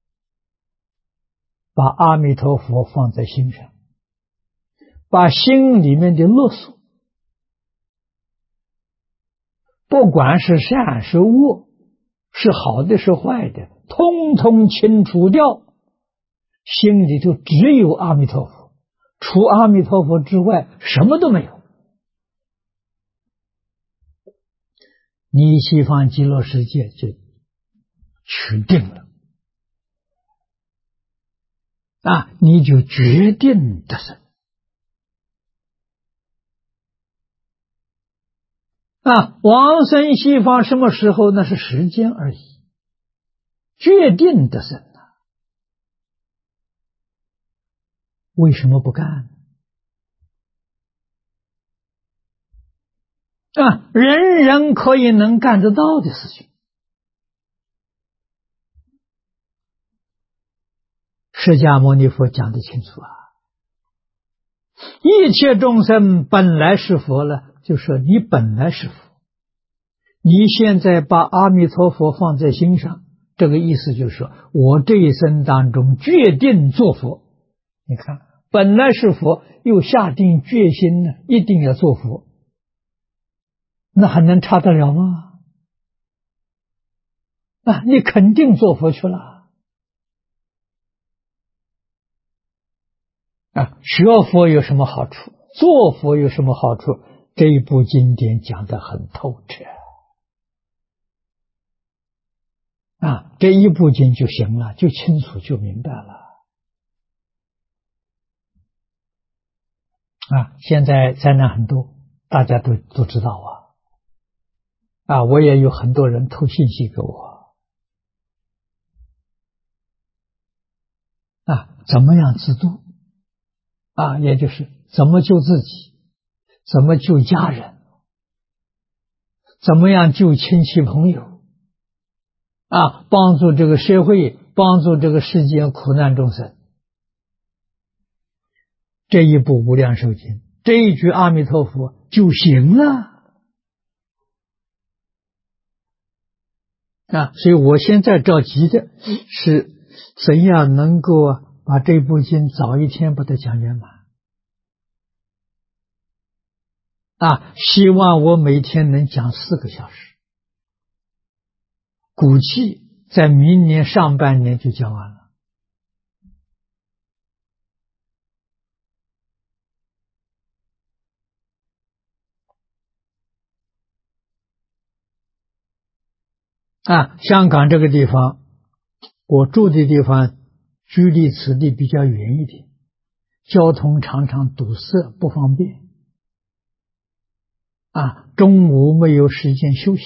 把阿弥陀佛放在心上，把心里面的勒索，不管是善是恶，是好的是坏的，通通清除掉，心里就只有阿弥陀佛，除阿弥陀佛之外什么都没有。你西方极乐世界就取定了啊，你就决定得生啊。往生西方什么时候？那是时间而已，决定得生啊。为什么不干啊？人人可以能干得到的事情，释迦牟尼佛讲得清楚啊。一切众生本来是佛了，就说你本来是佛，你现在把阿弥陀佛放在心上，这个意思就是说我这一生当中决定做佛。你看，本来是佛，又下定决心呢，一定要做佛，那还能差得了吗？啊，你肯定做佛去了啊！学佛有什么好处？做佛有什么好处？这一部经典讲得很透彻啊！这一部经就行了，就清楚就明白了啊！现在灾难很多，大家都知道啊！我也有很多人投信息给我啊，怎么样自度啊？也就是怎么救自己，怎么救家人，怎么样救亲戚朋友啊？帮助这个社会，帮助这个世间苦难众生。这一部无量寿经，这一句阿弥陀佛就行了啊！所以我现在着急的是怎样能够把这部经早一天把它讲圆满啊！希望我每天能讲4个小时，估计在明年上半年就讲完了啊！香港这个地方，我住的地方距离此地比较远一点，交通常常堵塞不方便啊，中午没有时间休息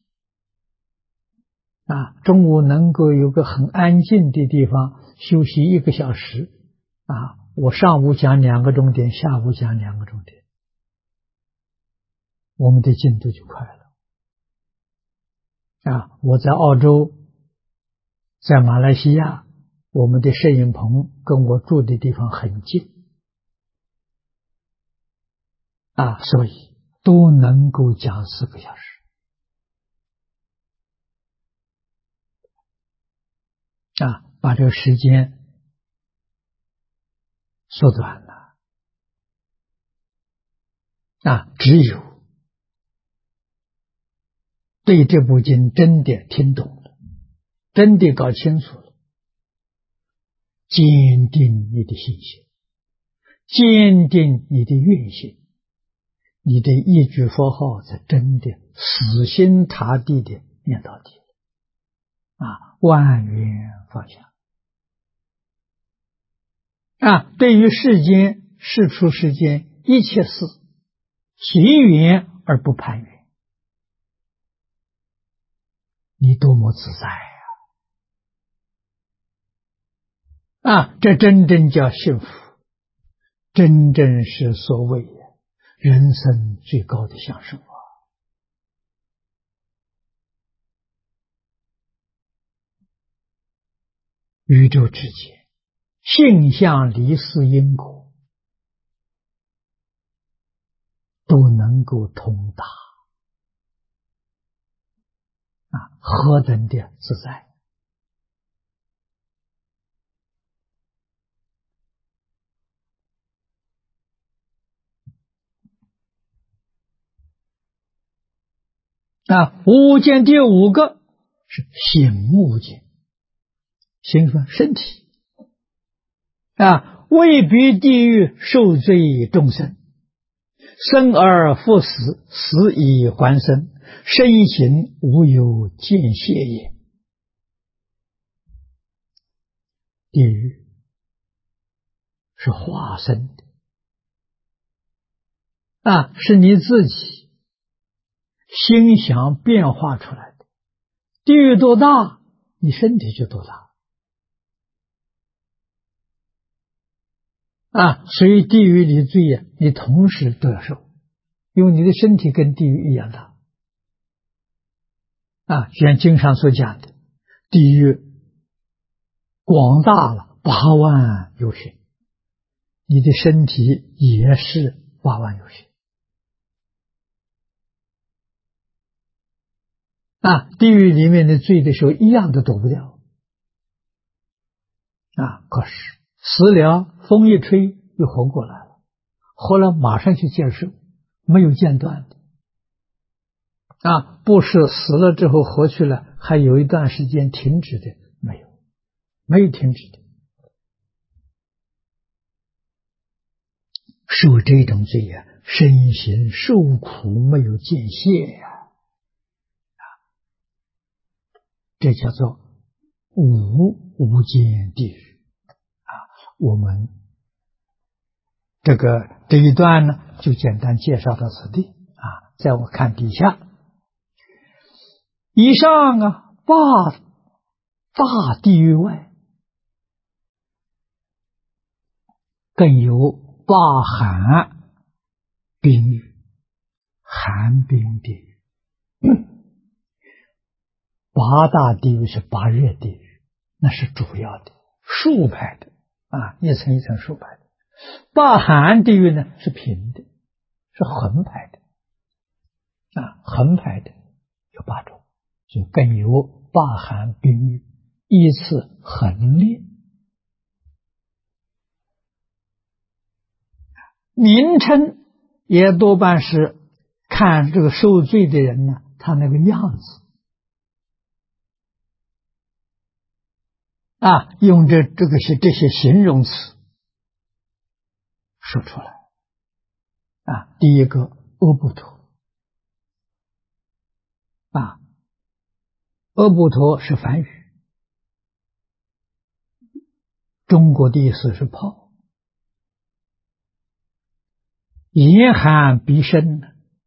啊，中午能够有个很安静的地方休息1个小时啊，我上午讲2个钟点，下午讲2个钟点，我们的进度就快了啊！我在澳洲，在马来西亚，我们的摄影棚跟我住的地方很近啊，所以都能够讲4个小时啊，把这个时间缩短了啊！只有对这部经真的听懂了，真的搞清楚了，坚定你的信心，坚定你的愿心，你的一句佛号才真的死心塌地的念到底啊，万缘放下啊！对于世间世出世间一切事，随缘而不攀缘，你多么自在啊！这真正叫幸福， 真正是所谓人生最高的享受啊！宇宙之间，性相离事因果都能够通达啊，何等的自在！啊，无间第五个是醒悟见，形说身体啊，未必地狱受罪众生，生而复死，死以还生，身形无有间歇也。地狱是化身的啊，是你自己心想变化出来的。地狱多大，你身体就多大啊！所以地狱里罪啊，你同时都要受，因为你的身体跟地狱一样大啊。像经上所讲的，地狱广大了8万有寻，你的身体也是8万有寻啊。地狱里面的罪的时候，一样都躲不掉啊。可是死了，风一吹又活过来了，活了马上去接受，没有间断的啊。不是死了之后活去了，还有一段时间停止的，没有停止的。受这种罪啊，身心受苦没有间歇呀，这叫做无间地狱啊。我们这一段呢，就简单介绍到此地啊。在我看底下，以上啊大地狱外，更有八寒冰狱，寒冰地狱。八大地狱是8热地狱，那是主要的竖排的啊，一层一层竖排的。八寒地狱呢是平的，是横排的啊，横排的有8种，就更有八寒冰狱，依次横列。名称也多半是看这个受罪的人呢，他那个样子啊，用这些形容词说出来啊。第一个阿不陀啊，阿不陀是梵语，中国的意思是泡，严寒必生，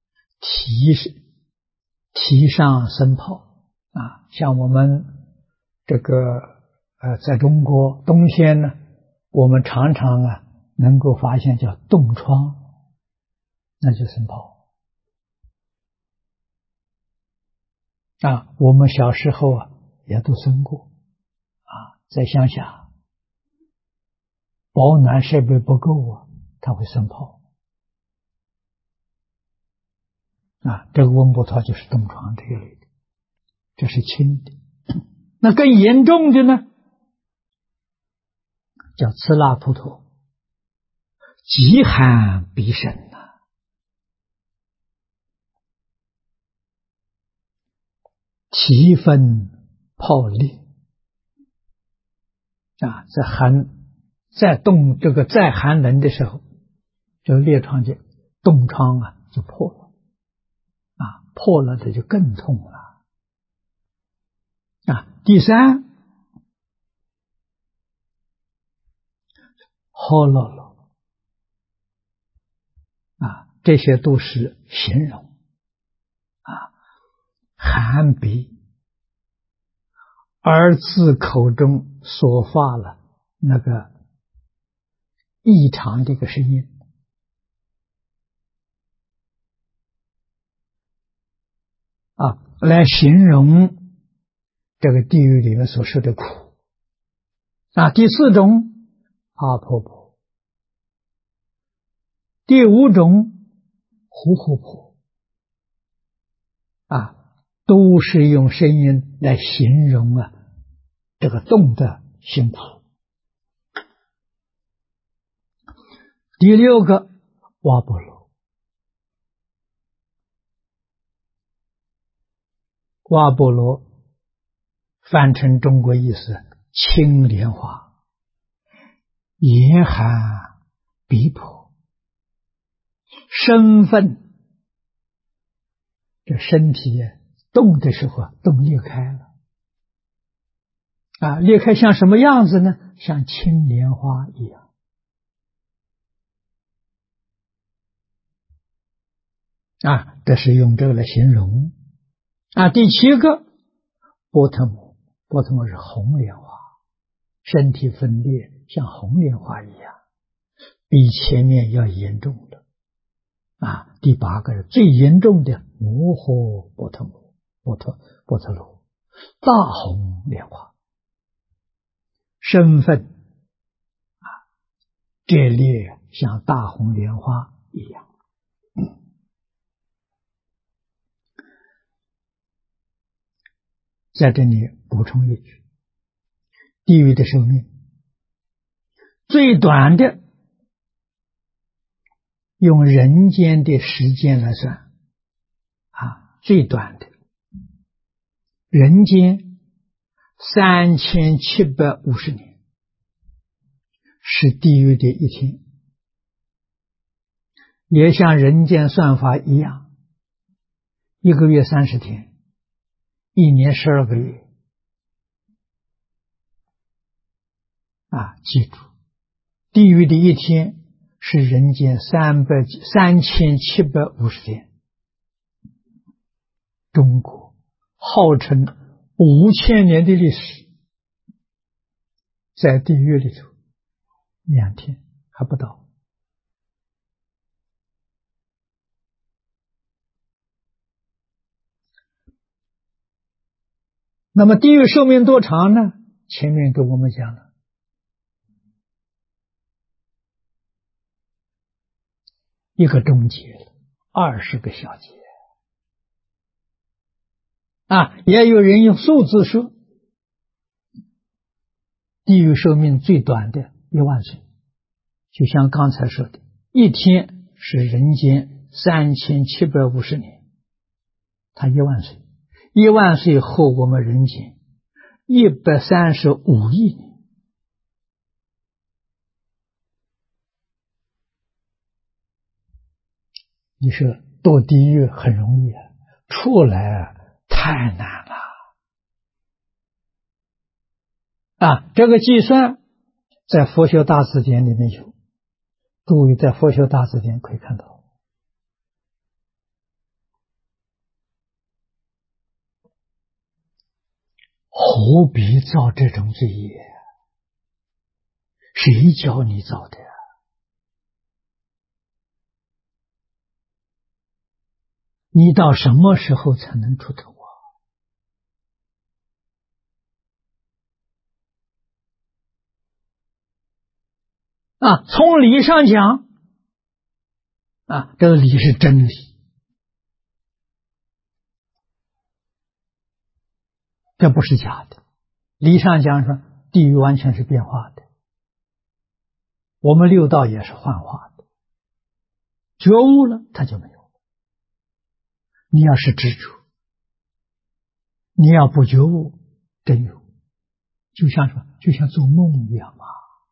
体上生泡啊。像我们在中国冬天呢，我们常常啊能够发现叫冻疮，那就生泡啊。我们小时候啊也都生过啊，在乡下保暖设备不够啊，它会生泡啊。这个温布陀就是冻疮这一类的，这是轻的。那更严重的呢，叫痔拉普陀，极寒必生啊，体分泡裂啊，再寒冷的时候，这个裂疮冻疮啊就破了啊，破了这就更痛了啊。第三，喝了啊，这些都是形容啊。寒鼻，而自口中所发了那个异常的一个声音来形容这个地狱里面所受的苦第四种阿婆婆，第五种呼呼婆都是用声音来形容这个动的辛苦。第六个瓦波罗，瓦波罗翻成中国意思青莲花，严寒逼迫，身份这身体动的时候动裂开了裂开像什么样子呢？像青莲花一样这是用这个来形容第七个波特摩，波特摩是红莲花，身体分裂像红莲花一样，比前面要严重的第八个是最严重的摩诃波特摩，波特罗大红莲花，身份这列像大红莲花一样在这里补充一句，地狱的寿命最短的用人间的时间来算最短的人间3750年是地狱的一天，也像人间算法一样，一个月30天，一年12个月记住，地狱的一天是人间3750天。中国号称5000年的历史，在地狱里头2天还不到。那么地狱寿命多长呢？前面跟我们讲了，一个中节了，20个小节也有人用数字说，地狱寿命最短的10000岁，就像刚才说的，一天是人间3750年，他10000岁，10000岁后我们人间135亿年。你说堕地狱很容易出来太难了这个计算在佛学大辞典里面有，注意在佛学大辞典可以看到。何必造这种罪业？谁教你造的你到什么时候才能出头从理上讲这个理是真理，这不是假的。理上讲说地狱完全是变化的，我们六道也是幻化的，觉悟了它就没有了。你要是执着，你要不觉悟真有，就像做梦一样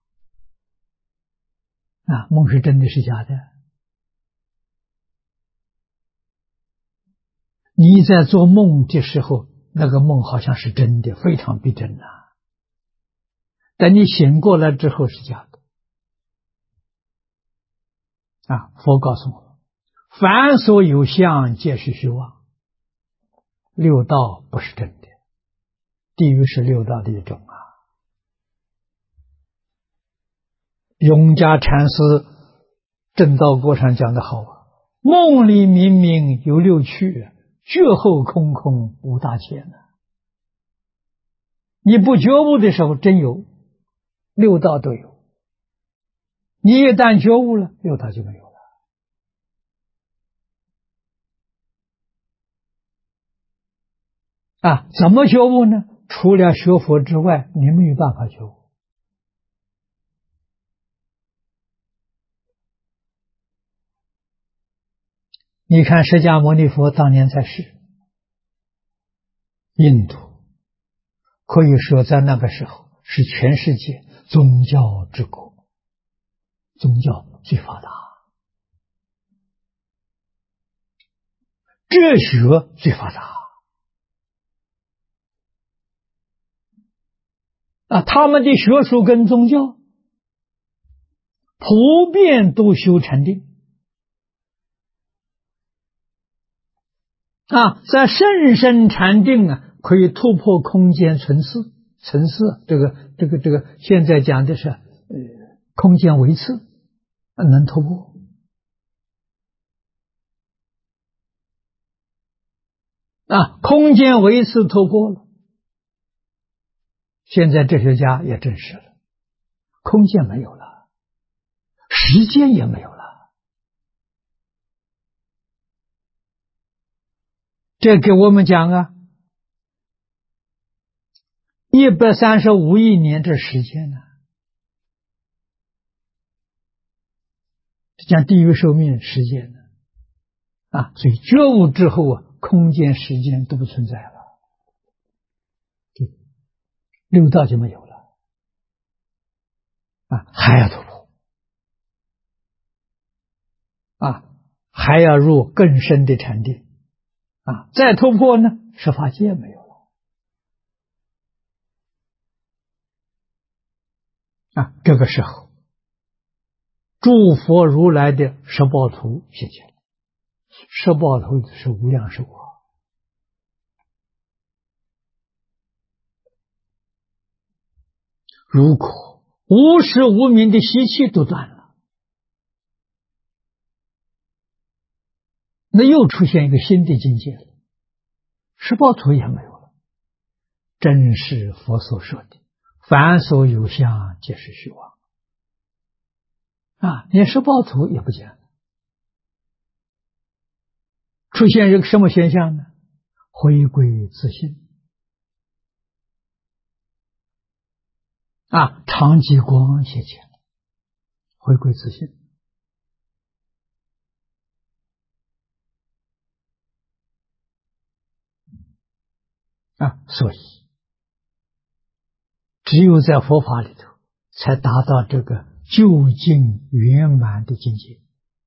梦是真的是假的？你在做梦的时候，那个梦好像是真的，非常逼真等你醒过来之后是假的佛告诉我，凡所有相皆是虚妄，六道不是真的，地狱是六道的一种永嘉禅师正道歌上讲的好啊，梦里明明有六趣，觉后空空无大千。你不觉悟的时候真有，六道都有，你一旦觉悟了，六道就没有了。怎么觉悟呢？除了学佛之外，你没有办法觉悟。你看释迦牟尼佛当年在世，印度可以说在那个时候是全世界宗教之国，宗教最发达，哲学最发达。他们的学术跟宗教普遍都修禅定。在甚深禅定可以突破空间层次，这个现在讲的是空间维次，能突破。空间维次突破了，现在哲学家也证实了，空间没有了，时间也没有了。这给我们讲135亿年这时间呢，讲地狱寿命时间呢，所以觉悟之后空间时间都不存在了，六道就没有了，还要突破，还要入更深的禅定，再突破呢，十法界没有了，这个时候，诸佛如来的十报图现前了，十报图是无量寿如果无始无明的习气都断了，那又出现一个新的境界了，十报图也没有了。真是佛所说的凡所有相皆是虚妄，连十报图也不见了。出现一个什么现象呢？回归自性，常寂光现前了，回归自性。所以只有在佛法里头才达到这个究竟圆满的境界。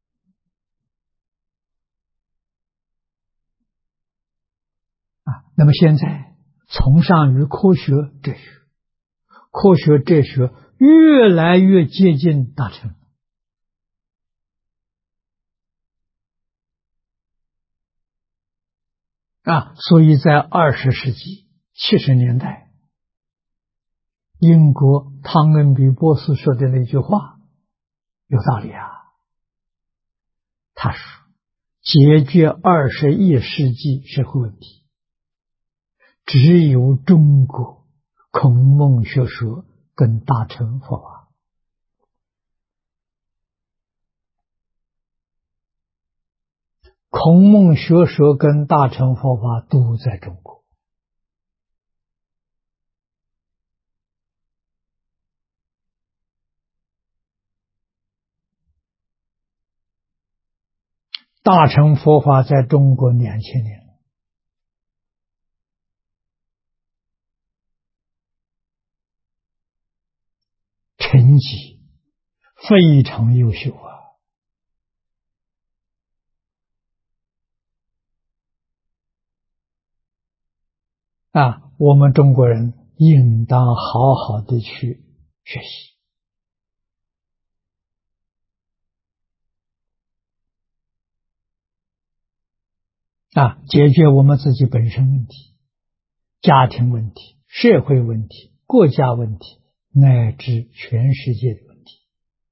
那么现在崇尚于科学哲学，科学哲学越来越接近大乘，所以在20世纪70年代，英国汤恩比博士说的那句话有道理他说，解决21世纪社会问题，只有中国孔孟学说跟大乘佛法。孔孟学说跟大乘佛法都在中国。大乘佛法在中国2000年了，成绩非常优秀我们中国人应当好好的去学习解决我们自己本身问题、家庭问题、社会问题、国家问题，乃至全世界的问题。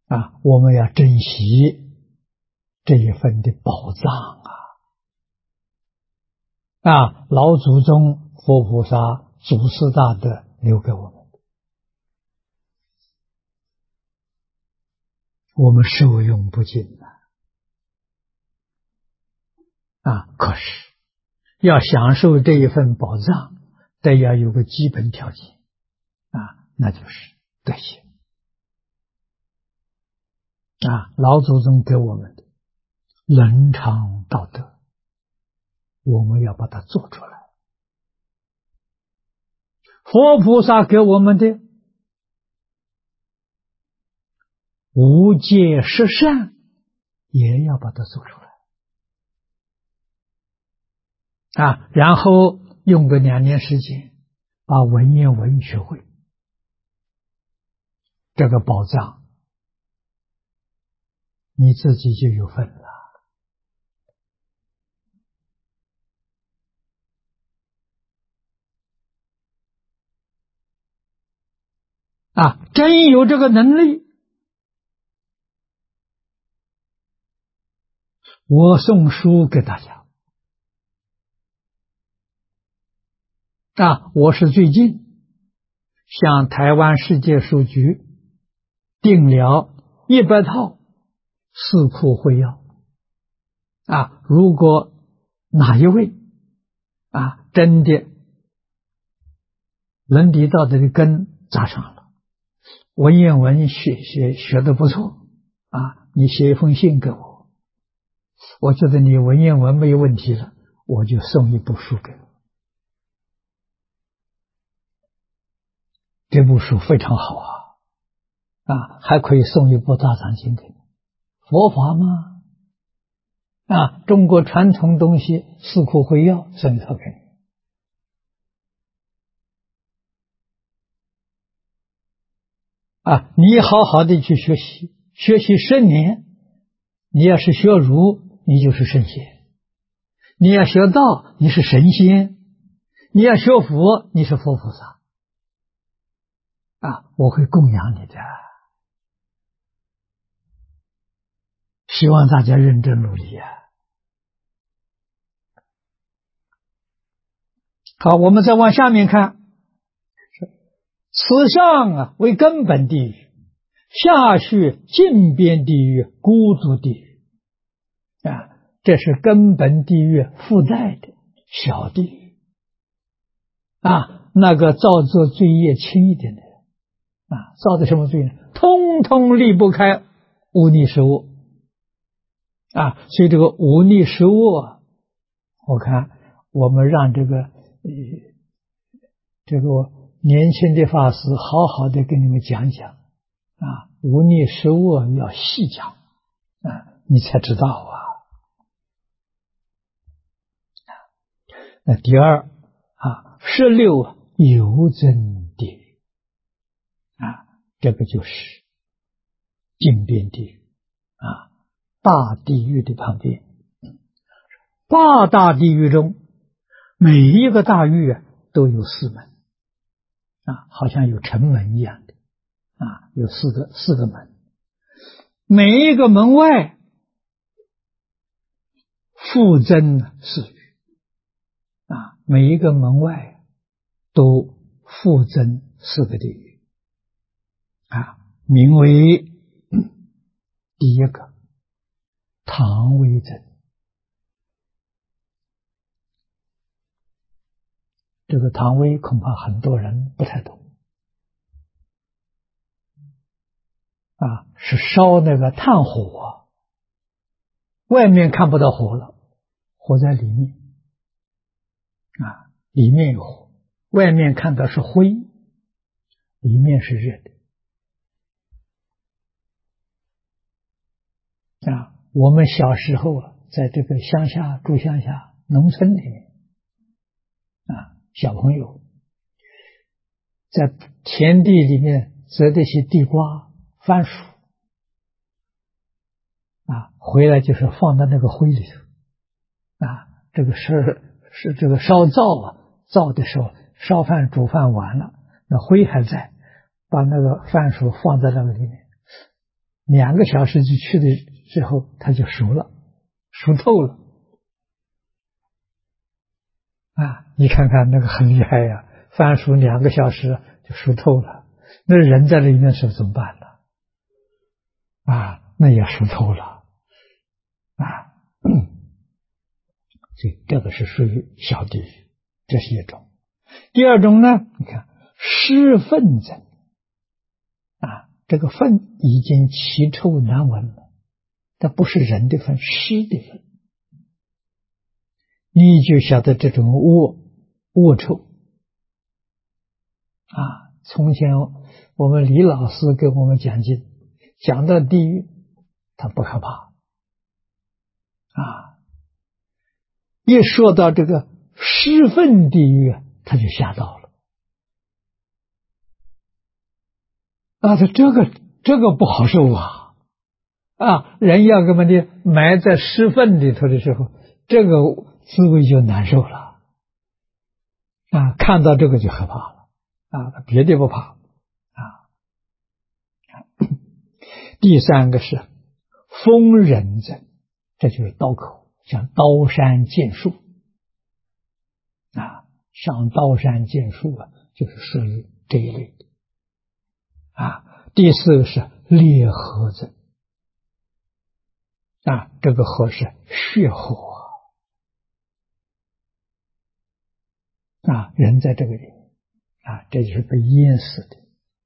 我们要珍惜这一份的宝藏老祖宗、佛菩萨、祖师大德留给我们，我们受用不尽可是要享受这一份宝藏，得要有个基本条件那就是德行老祖宗给我们的伦常道德，我们要把它做出来。佛菩萨给我们的无戒十善，也要把它做出来然后用个2年时间，把文言文学会，这个宝藏你自己就有份了真有这个能力，我送书给大家我是最近向台湾世界书局订了100套四库会要如果哪一位真的伦理道德的根扎上了，文言文学得不错你写一封信给我，我觉得你文言文没有问题了，我就送一部书给我。这部书非常好还可以送一部大藏经给你。佛法嘛中国传统东西四库会要送一套给你你好好的去学习10年，你要是学儒，你就是圣贤；你要学道，你是神仙；你要学佛，你是佛菩萨我会供养你的，希望大家认真努力好，我们再往下面看，此上为根本地狱，下续近边地狱、孤独地狱这是根本地狱附带的小地狱那个造作罪业轻一点的人造的什么罪呢？通通离不开忤逆食物所以这个忤逆食物我看我们让这个年轻的法师好好的跟你们讲讲忤逆食物要细讲你才知道那第二16游增地狱这个就是近边地狱大地狱的旁边。八大地狱中，每一个大狱都有4门好像有城门一样的有四个门，每一个门外复增4狱每一个门外都复增4个地狱名为第一个唐微增。这个唐微恐怕很多人不太懂是烧那个炭火外面看不到火了，火在里面里面有火，外面看到是灰，里面是热的我们小时候在这个乡下住乡下农村里面小朋友在田地里面摘这些地瓜、番薯回来就是放到那个灰里头这个是这个烧灶灶的时候烧饭煮饭完了，那灰还在，把那个番薯放在那个里面， 2个小时就去的之后，他就熟了，熟透了。你看看那个很厉害呀，翻熟2个小时就熟透了。那人在里面时候怎么办呢？那也熟透了。这个是属于小地狱，这是一种。第二种呢，你看尸粪症这个粪已经奇臭难闻了，但不是人的粪，尸的粪，你就晓得这种恶臭从前我们李老师给我们讲经，讲到地狱，他不可怕一说到这个尸粪地狱，他就吓到了他这个不好受人要根本的埋在尸粪里头的时候，这个滋味就难受了看到这个就害怕了别的不怕第三个是风人症，这就是刀口，像刀山剑树像刀山剑树就是属于这一类的第四个是裂合症这个合是血火人在这个里面这就是被淹死的。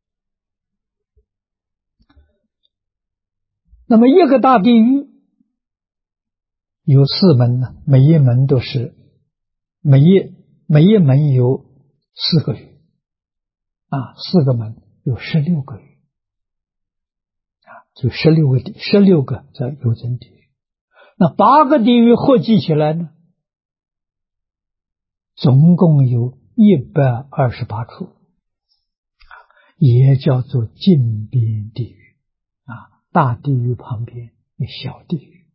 那么一个大地狱有4门呢，每一门有4个狱4个门有16个狱就16个叫有真地狱。那8个地狱合计起来呢，总共有128处，也叫做近边地狱大地狱旁边有小地狱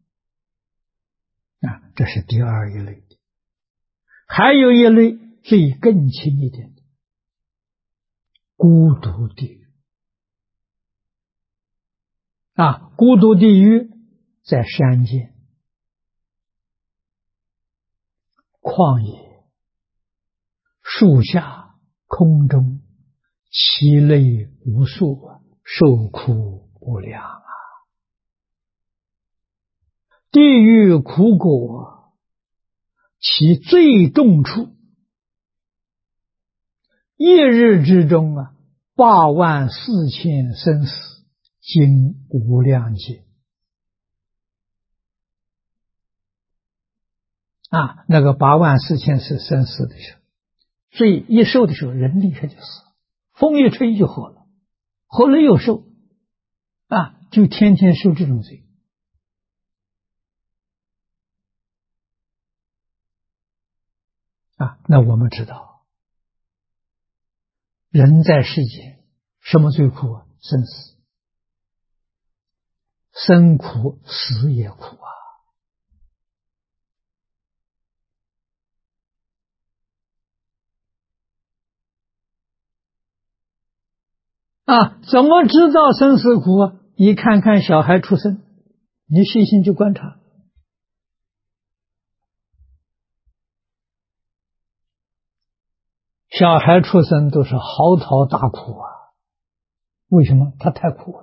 这是第二一类的。还有一类最更轻一点的孤独地狱孤独地狱在山间、旷野、树下、空中，其类无数受苦无量地狱苦果，其最重处，一日之中84000生死，经无量劫那个84000是生死的时候，所以一受的时候人立刻就死了，风一吹就活了，活了又受就天天受这种罪那我们知道人在世间什么最苦生死，生苦死也苦怎么知道生死苦你看看小孩出生，你细心去观察，小孩出生都是嚎啕大哭为什么？他太苦了。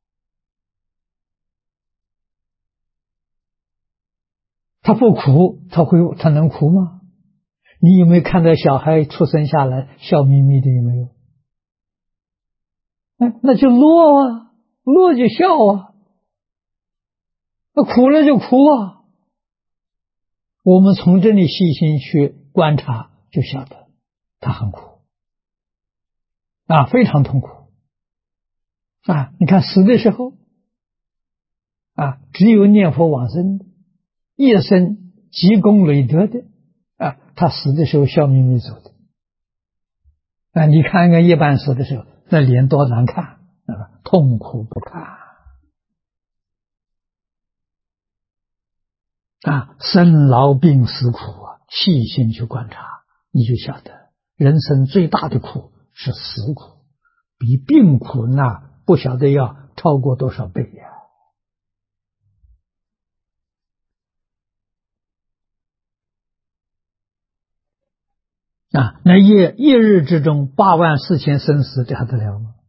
他不苦，他能苦吗？你有没有看到小孩出生下来笑眯眯的？有没有？那就乐乐就笑那苦了就哭我们从这里细心去观察，就晓得他很苦非常痛苦你看死的时候只有念佛往生的，一生积功累德的他死的时候笑眯眯走的你看看一般死的时候那脸多难看痛苦不堪生老病死苦细心去观察，你就晓得人生最大的苦是死苦，比病苦那不晓得要超过多少倍呀？那一日之中84000生死，这还得了吗？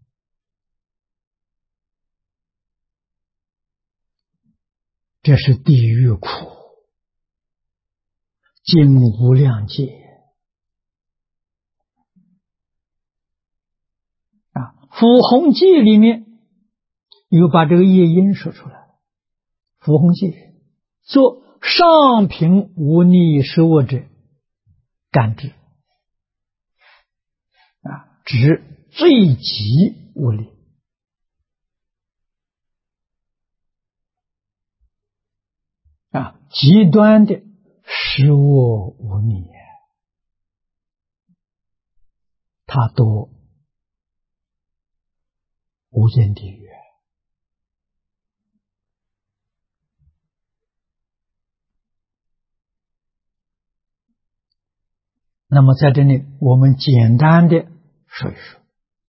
这是地狱苦，经无量劫伏弘记里面有把这个业因说出来。伏弘记做上品无逆实物者，感知指最极无力极端的实物无逆，它多无间地狱。那么在这里我们简单的说一说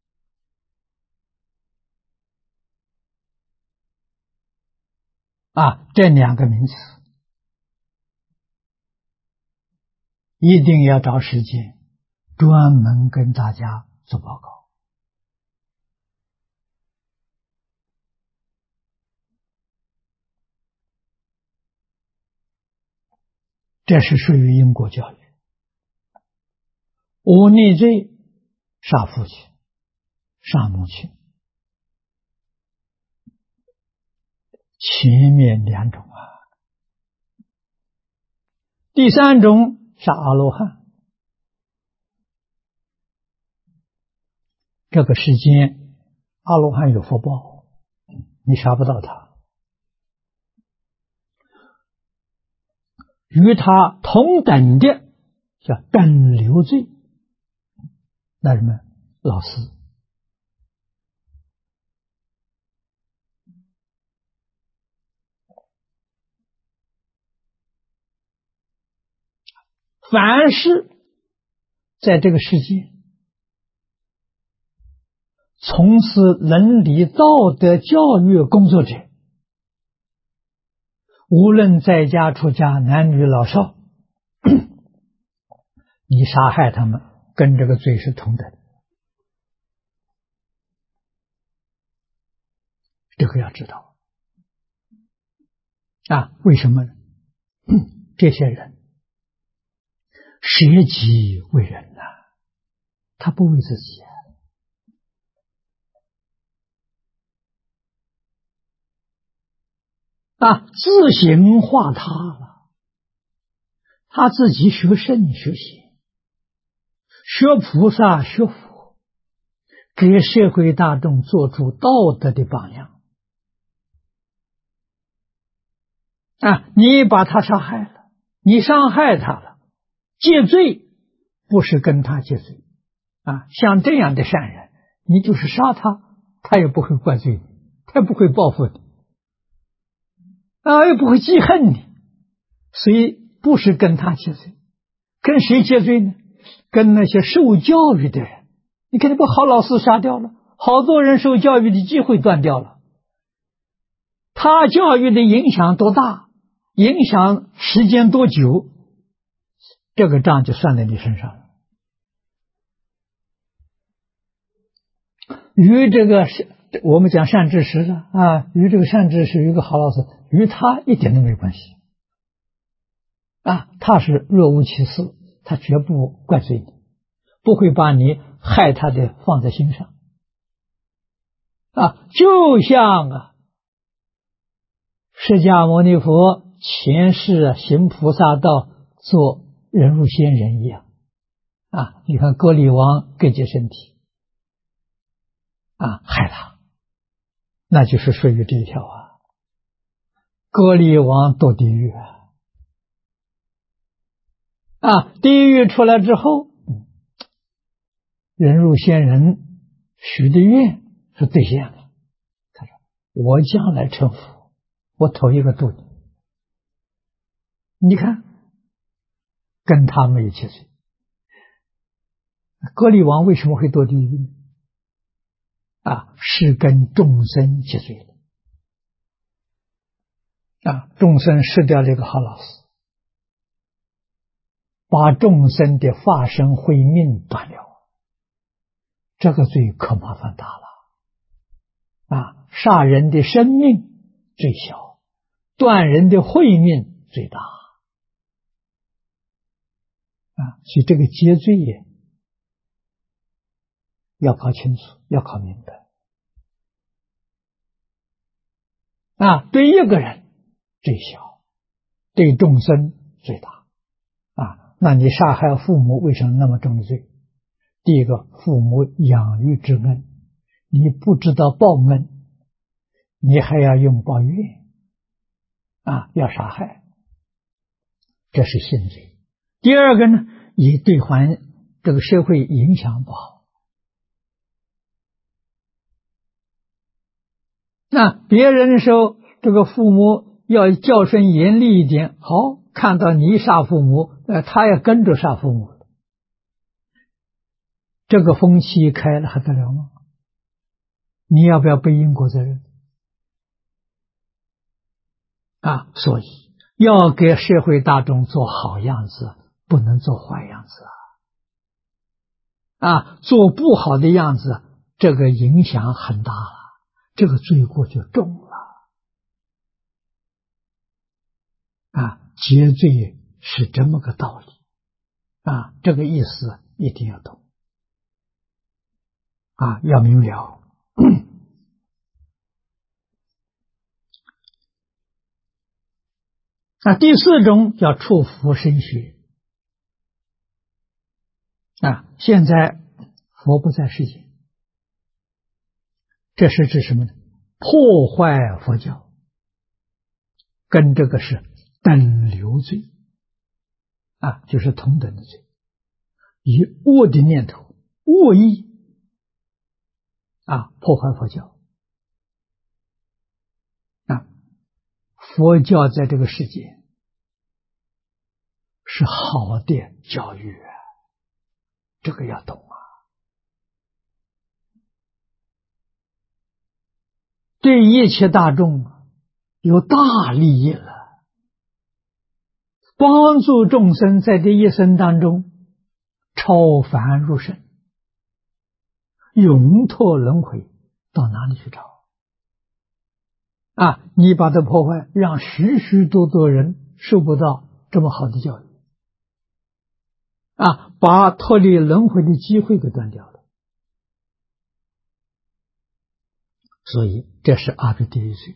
这两个名词一定要找时间专门跟大家做报告。这是属于因果教育。忤逆罪，杀父亲，杀母亲，前面两种第三种杀阿罗汉。这个世间阿罗汉有福报，你杀不到他。与他同等的叫等流罪，那什么老师凡是在这个世界从事伦理道德教育工作者，无论在家出家男女老少，你杀害他们跟这个罪是同等，这个要知道为什么呢？这些人舍己为人他不为自己自行化他了，他自己学圣学贤，学菩萨学佛，给社会大众做出道德的榜样你把他杀害了，你伤害他了，戒罪不是跟他戒罪像这样的善人，你就是杀他，他也不会怪罪你，他也不会报复你也不会记恨你，所以不是跟他戒罪。跟谁戒罪呢？跟那些受教育的人。你看，你把好老师杀掉了，好多人受教育的机会断掉了。他教育的影响多大，影响时间多久，这个账就算在你身上了。与这个我们讲善知识与这个善知识有一个好老师，与他一点都没关系他是若无其事，他绝不怪罪你，不会把你害他的放在心上就像释迦牟尼佛前世行菩萨道做人入仙人一样你看割礼王割截身体害他，那就是属于这一条割礼王堕地狱地狱出来之后，人入仙人许的愿是兑现了。他说：“我将来成佛，我头一个度你。”你看，跟他没有接触。割礼王为什么会堕地狱呢？ 是跟众生结罪了。众生失掉了一个好老师，把众生的法身慧命断了，这个罪可麻烦大了。杀人的生命最小，断人的慧命最大。所以这个结罪也要搞清楚，要搞明白。对一个人最小，对众生最大。那你杀害父母为什么那么重的罪？第一个，父母养育之恩，你不知道报恩，你还要用报怨，要杀害，这是性罪。第二个呢，也对这个社会影响不好。那别人的时候，这个父母要教训严厉一点，好，看到你杀父母，他也跟着杀父母，这个风气开了还得了吗？你要不要背因果责任？所以要给社会大众做好样子，不能做坏样子做不好的样子，这个影响很大了，这个罪过就重了。结罪是这么个道理这个意思一定要懂要明了。第四种叫触佛身血现在佛不在世间，这是指什么呢？破坏佛教，跟这个是等流罪就是同等的罪，以恶的念头、恶意破坏佛教佛教在这个世界是好的教育这个要懂对一切大众有大利益了，帮助众生在这一生当中超凡入圣，永脱轮回，到哪里去找你把它破坏，让许许多多人受不到这么好的教育把脱离轮回的机会给断掉了。所以这是阿鼻地狱罪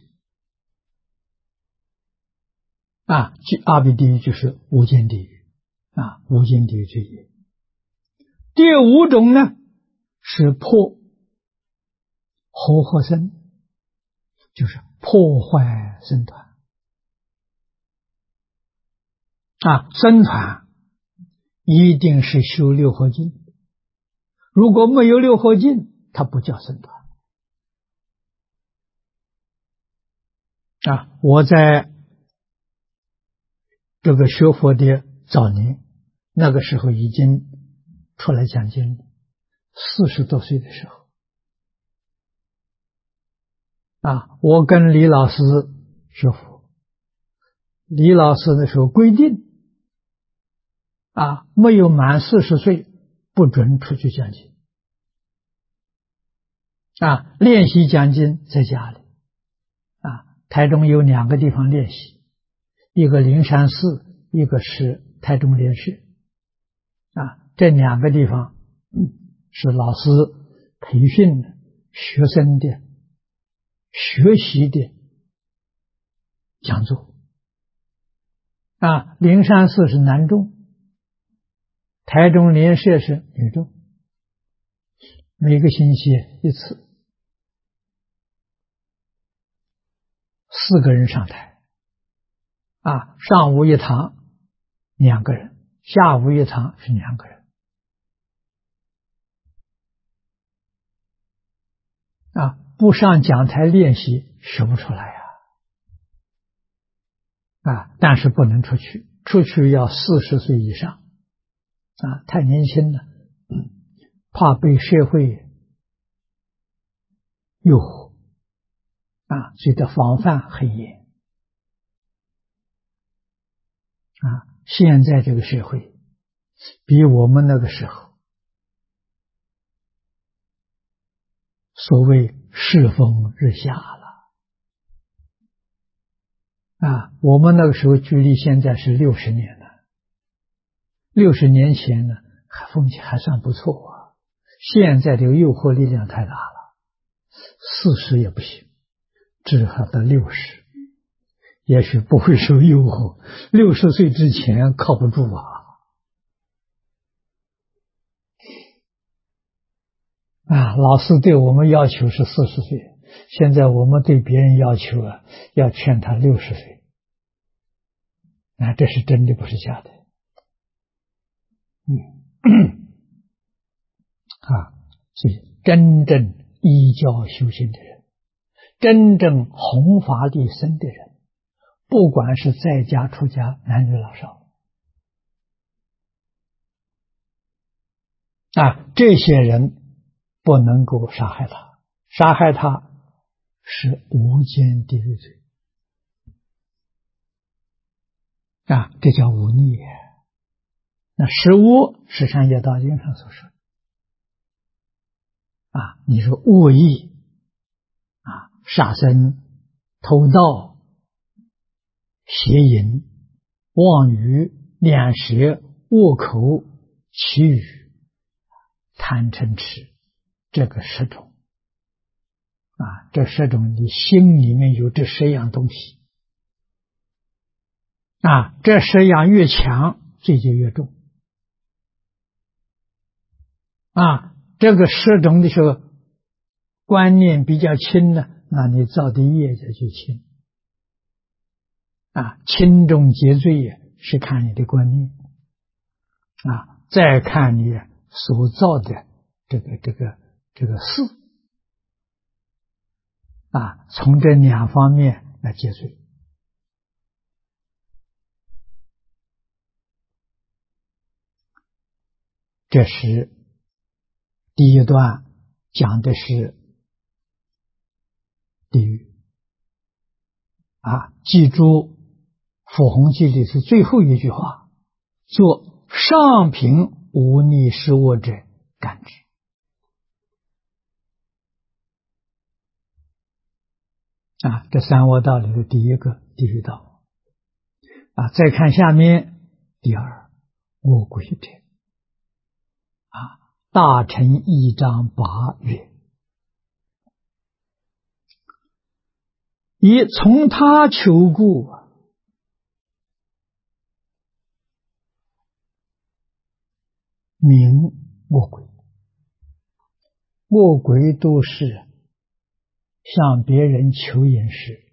阿鼻地狱就是无间地狱无间地狱罪业。第五种呢是破活活僧，就是破坏僧团僧团一定是修六合敬，如果没有六合敬，它不叫僧团我在这个学佛的早年，那个时候已经出来讲经，40多岁的时候我跟李老师学佛，李老师那时候规定没有满40岁不准出去讲经练习讲经在家里台中有2个地方练习，一个灵山寺，一个是台中莲社这2个地方是老师培训的学生的学习的讲座灵山寺是男众，台中莲社是女众，每个星期一次，4个人上台上午一堂2个人，下午一堂是2个人不上讲台练习学不出来但是不能出去，出去要40岁以上太年轻了怕被社会诱惑所以的防范很严现在这个社会比我们那个时候所谓世风日下了我们那个时候距离现在是60年了，60年前呢风气还算不错现在这个诱惑力量太大了，40也不行，至少到60，也许不会受诱惑，60岁之前靠不住老师对我们要求是40岁，现在我们对别人要求要劝他60岁，这是真的，不是假的。所以真正依教修行的人，真正弘法利生的人，不管是在家出家，男女老少这些人不能够杀害他，杀害他是无间地狱罪这叫忤逆。那十恶是上业道经上所说你说恶意杀生、偷盗、邪淫、妄语、两舌、恶口、绮语、贪嗔痴，这个10种这10种你心里面有这10样东西这10样越强罪就越重这个10种的时候观念比较轻呢，那你造的业就轻轻重结罪是看你的观念再看你所造的这个事从这2方面来结罪。这是第一段讲的是地狱记住佛弘记里是最后一句话，做上品无逆施恶者感知这3恶道里的第一个地狱道再看下面第2恶鬼者大乘1章8曰：以从他求故名恶鬼。恶鬼都是向别人求饮食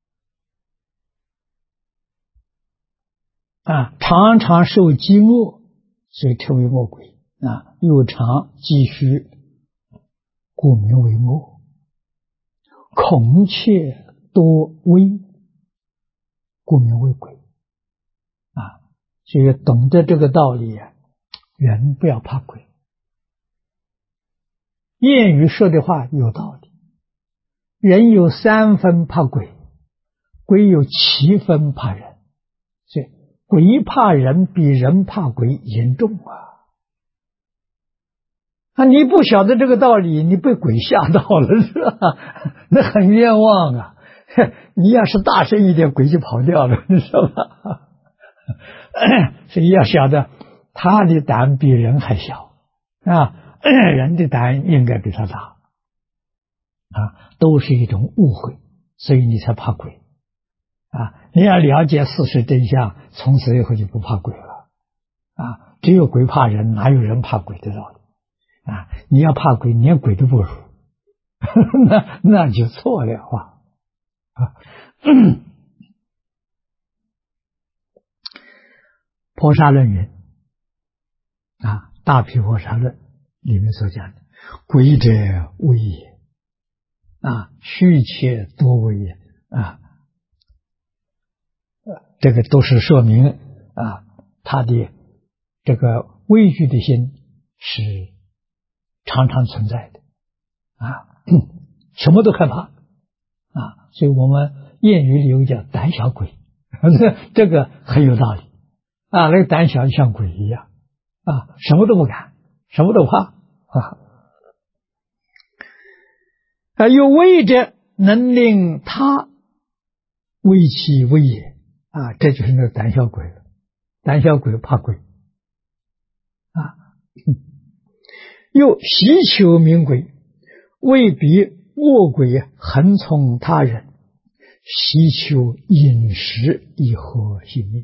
常常受饥饿，所以称为恶鬼又常积虚，故名为恶。恐怯多危，故名为鬼所以懂得这个道理人不要怕鬼。谚语说的话有道理，人有3分怕鬼，鬼有7分怕人，所以鬼怕人比人怕鬼严重你不晓得这个道理，你被鬼吓到了是吧？那很冤枉你要是大声一点，鬼就跑掉了，是吧？所以要晓得他的胆比人还小人的胆应该比他大都是一种误会，所以你才怕鬼你要了解事实真相，从此以后就不怕鬼了只有鬼怕人，哪有人怕鬼的道理你要怕鬼，连鬼都不如那就错了婆沙论云大毗婆沙论里面所讲的鬼者危也虚切多危也这个都是说明他的这个畏惧的心是常常存在的什么都害怕啊。所以我们谚语里有叫胆小鬼，这个很有道理啊。那个胆小就像鬼一样啊，什么都不敢，什么都怕啊。有畏者能令他为其为也啊，这就是那个胆小鬼了。胆小鬼怕鬼啊。又习求名鬼，未必恶鬼横从他人，习求饮食以和性命。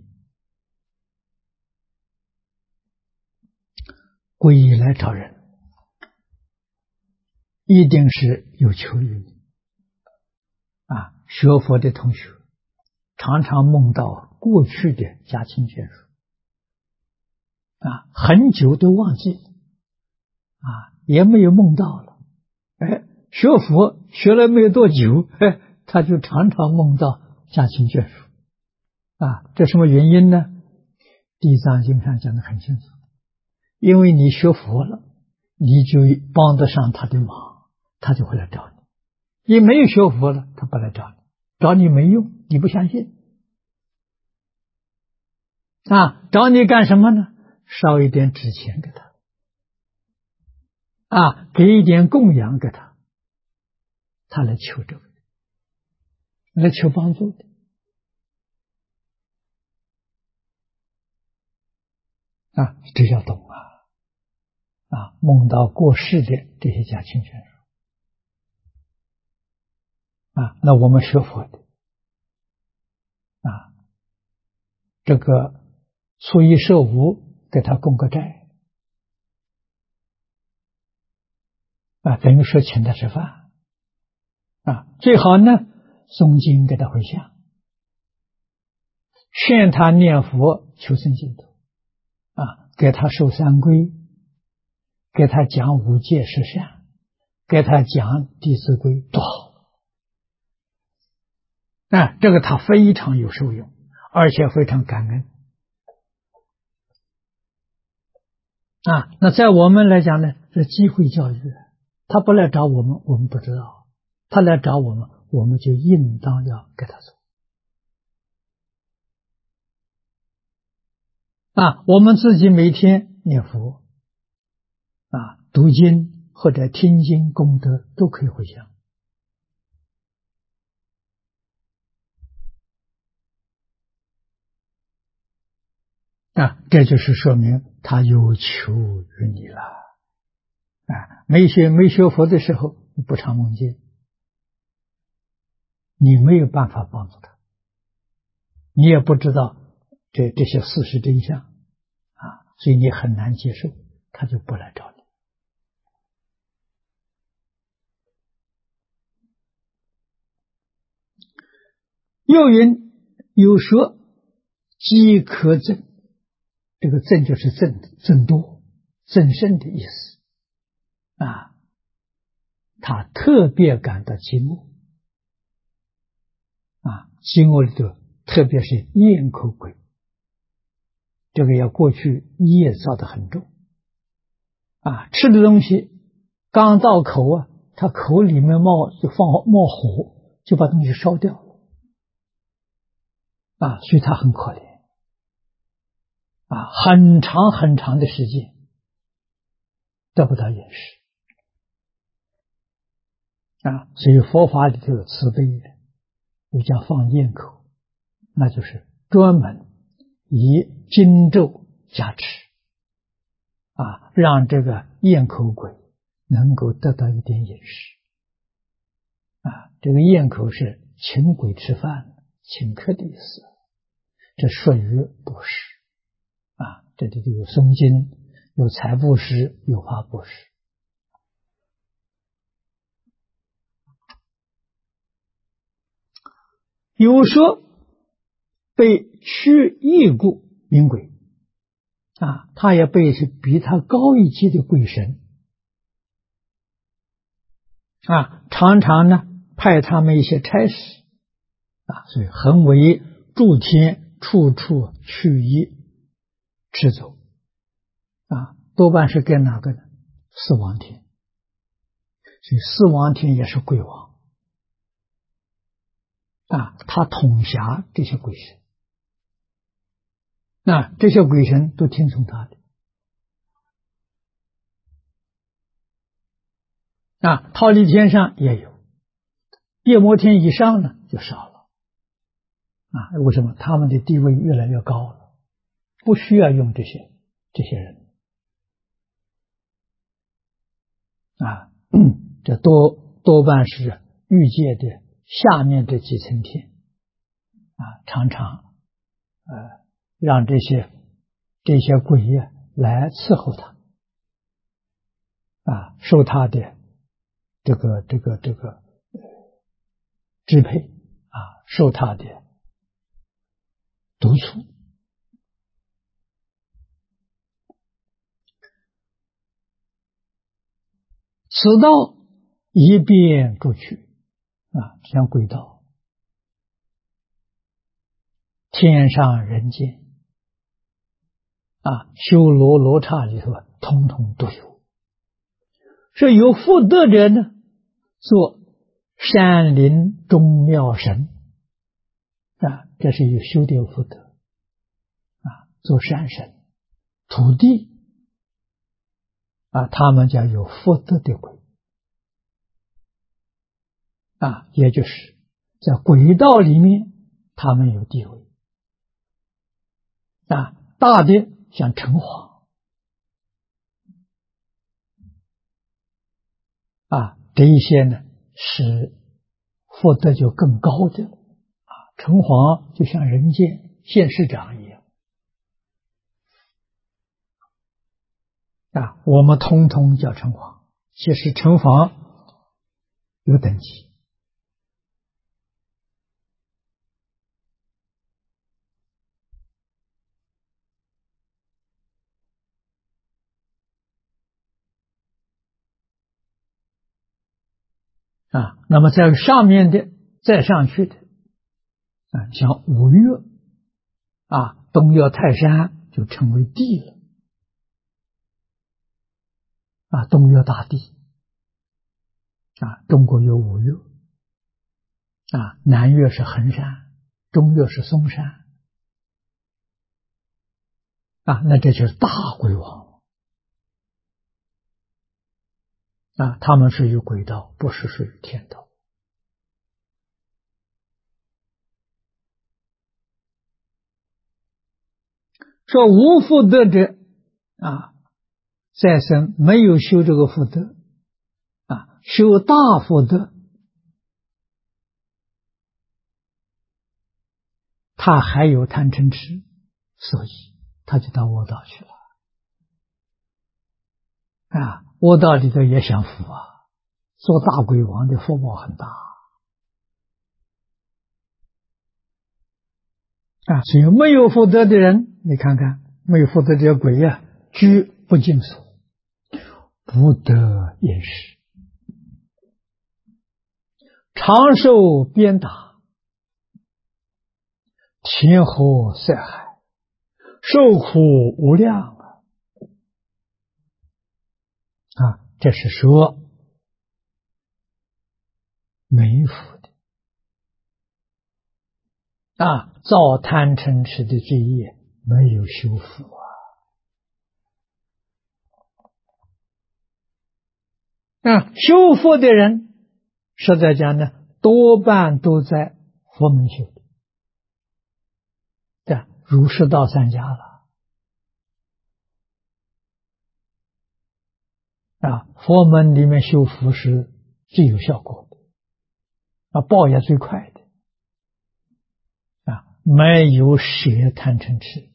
鬼来找人，一定是有求于你啊。学佛的同学常常梦到过去的家亲眷属啊，很久都忘记啊，也没有梦到了。学佛学了没有多久，他就常常梦到家亲眷属啊。这什么原因呢？地藏经上讲得很清楚，因为你学佛了，你就帮得上他的忙，他就会来找你。你没有学佛了，他不来找你，找你没用，你不相信啊。找你干什么呢？烧一点纸钱给他啊，给一点供养给他，他来求这个，来求帮助的啊。这要懂啊。梦到过世的这些家亲眷属啊，那我们学佛的啊，这个初一十五给他供个债啊，等于说请他吃饭啊。最好呢诵经给他回向，劝他念佛求生净土啊，给他受三皈，给他讲五戒十善，给他讲弟子规，多好啊。这个他非常有受用，而且非常感恩啊。那在我们来讲呢，是机会教育，他不来找我们，我们不知道；他来找我们，我们就应当要给他做啊。我们自己每天念佛啊、读经或者听经功德都可以回向啊。这就是说明他有求于你了啊。没学佛的时候，你不常梦见，你没有办法帮助他，你也不知道这些事实真相啊，所以你很难接受，他就不来找你。又云有说饥渴增，这个增就是增多增盛的意思啊。他特别感到寂寞啊，寂寞里头特别是咽口鬼，这个要过去业造的很重啊。吃的东西刚到口啊，他口里面冒火，就把东西烧掉了啊，所以他很可怜啊，很长很长的时间得不到饮食啊。所以佛法里头有慈悲的，又叫放咽口，那就是专门以经咒加持啊，让这个咽口鬼能够得到一点饮食啊。这个咽口是请鬼吃饭，请客的意思，这属于布施啊。这里头有诵经，有财布施，有法布施。有说被驱役故名鬼啊，他也被是比他高一级的鬼神啊，常常呢派他们一些差事啊，所以恒为诸天处处驱役持走啊，多半是跟哪个呢？四王天。 所以四王天也是鬼王他统辖这些鬼神，这些鬼神都听从他的忉利天上也有，夜摩天以上呢就少了为什么？他们的地位越来越高了，不需要用这些人这多半是欲界的下面这几层天常常让这些鬼来伺候他受他的这个支配受他的督促。此道一遍诸趣像轨道，天上人间修罗罗刹里头统统都有。是有福德者呢，做山林中妙神这是有修的福德做山神土地他们叫有福德的鬼也就是在轨道里面他们有地位大的像城隍这一些呢是福德就更高的城隍就像人间县市长一样我们通通叫城隍，其实城隍有等级那么在上面的再上去的像五岳东岳泰山就称为地了东岳大地中国有五岳南岳是衡山，中岳是嵩山那这就是大鬼王他们属于鬼道，不是属于天道说无福德者再生没有修这个福德修大福德他还有贪嗔痴，所以他就到恶道去了恶道里头也享福做大鬼王的福报很大所以没有福德的人，你看看没有福德这些鬼居不净所，不得饮食，长受鞭打，天火塞海，受苦无量这是说没福的造贪嗔痴的罪业没有修福修福的人实在讲呢多半都在佛门修的儒释道三家了佛门里面修福是最有效果的报也最快的没有舍贪嗔痴，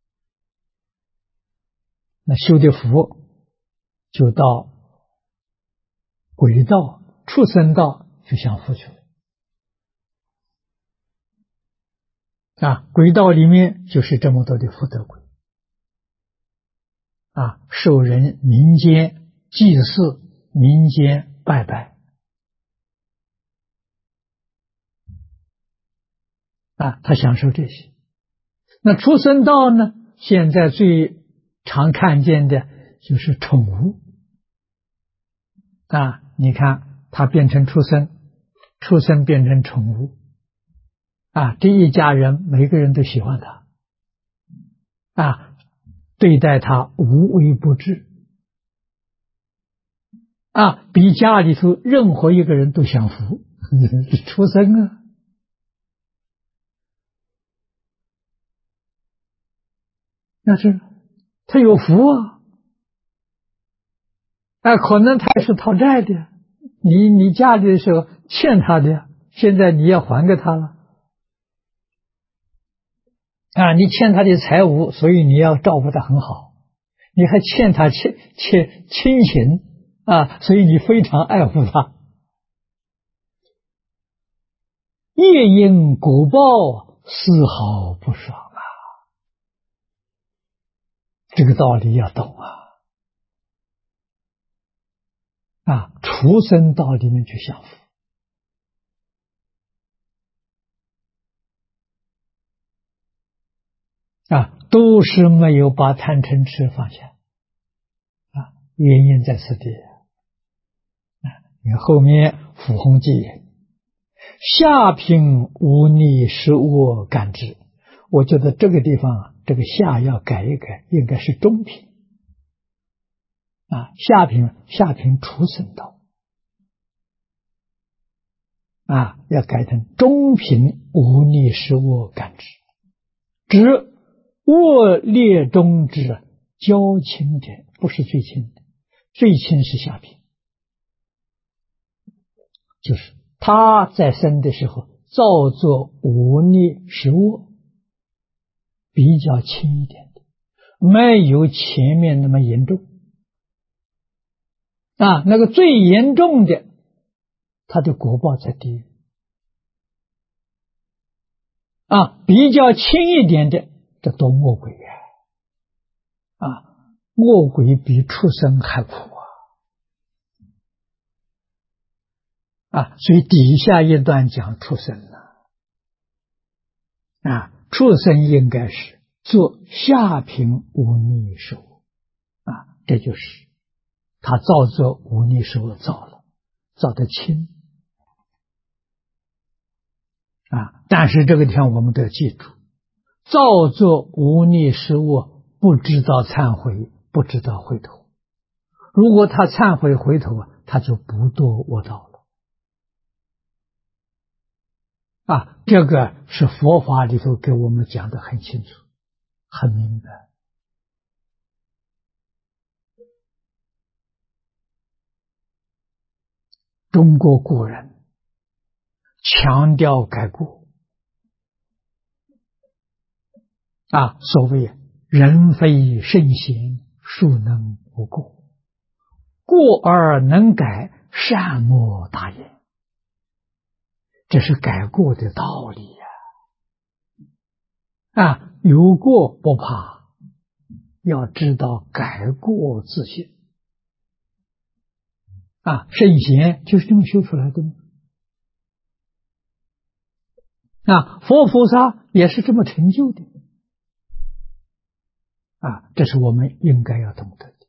那修的福就到鬼道畜生道去享福去了鬼道里面就是这么多的福德鬼受人民间祭祀，民间拜拜他享受这些。那畜生道呢，现在最常看见的就是宠物你看他变成畜生，畜生变成宠物，这一家人每个人都喜欢他，对待他无微不至，比家里头任何一个人都享福，畜生啊。那是他有福可能他是讨债的，你家里的时候欠他的，现在你要还给他了你欠他的财物，所以你要照顾他很好，你还欠他亲情所以你非常爱护他。业因果报，丝毫不爽这个道理要懂畜生道里面去享福都是没有把贪嗔痴放下原因在此地你看后面辅弘记下品无逆实我感知，我觉得这个地方这个下要改一改，应该是中品下品畜生道要改成中品无逆实我感知，指恶劣中之较轻点，不是最轻的，最轻是下品，就是他在生的时候造作无逆实我比较轻一点的，没有前面那么严重那个最严重的他的果报在地狱比较轻一点的这都魔鬼魔鬼比畜生还苦所以底下一段讲畜生畜生应该是做下品无逆实我这就是他造作无逆实我造得轻但是这个地方我们都要记住，造作无逆实我不知道忏悔，不知道回头，如果他忏悔回头他就不堕恶道了这个是佛法里头给我们讲得很清楚很明白中国古人强调改过所谓人非圣贤，孰能无过？过而能改，善莫大焉。这是改过的道理有过不怕，要知道改过自新圣贤就是这么修出来的佛菩萨也是这么成就的这是我们应该要懂得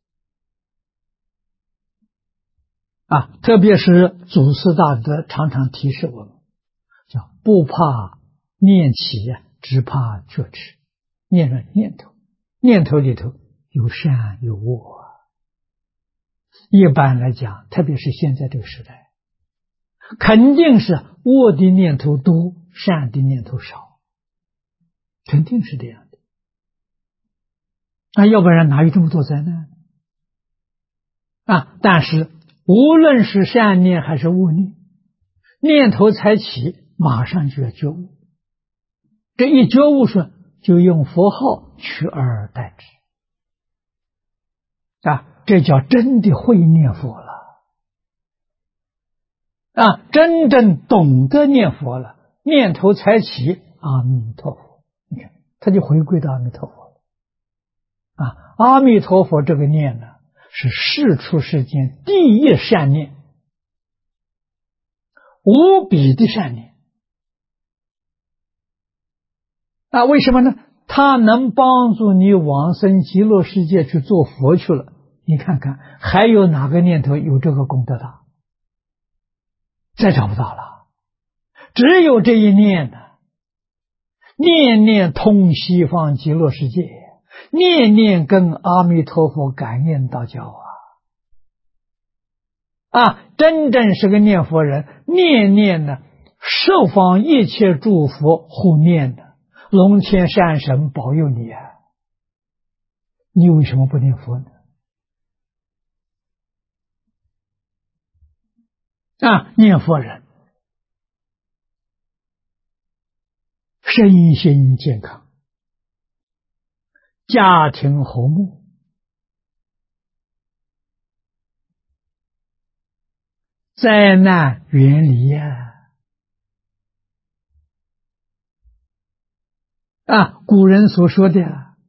的特别是祖师大德常常提示我们，叫不怕念起只怕觉迟。念头里头有善有恶一般来讲，特别是现在这个时代，肯定是恶的念头多，善的念头少，肯定是这样的要不然哪有这么多灾难但是无论是善念还是恶念，念头才起，马上就要觉悟，这一觉悟说就用佛号取而代之这叫真的会念佛了真正懂得念佛了，念头才起，阿弥陀佛，你看他就回归到阿弥陀佛了阿弥陀佛这个念呢，是世出世间第一善念，无比的善念为什么呢？它能帮助你往生极乐世界去做佛去了，你看看还有哪个念头有这个功德大再找不到了，只有这一念呢，念念通西方极乐世界，念念跟阿弥陀佛感应道交真正是个念佛人，念念呢，十方一切诸佛护念的，龙天善神保佑你你为什么不念佛呢？念佛人身心健康，家庭和睦，灾难远离古人所说的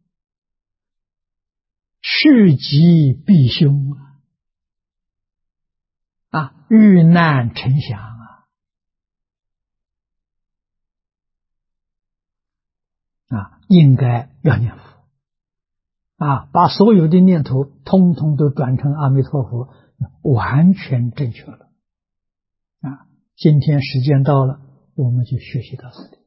趋吉避凶遇难成祥应该要念佛把所有的念头通通都转成阿弥陀佛，完全正确了今天时间到了，我们就学习到这里。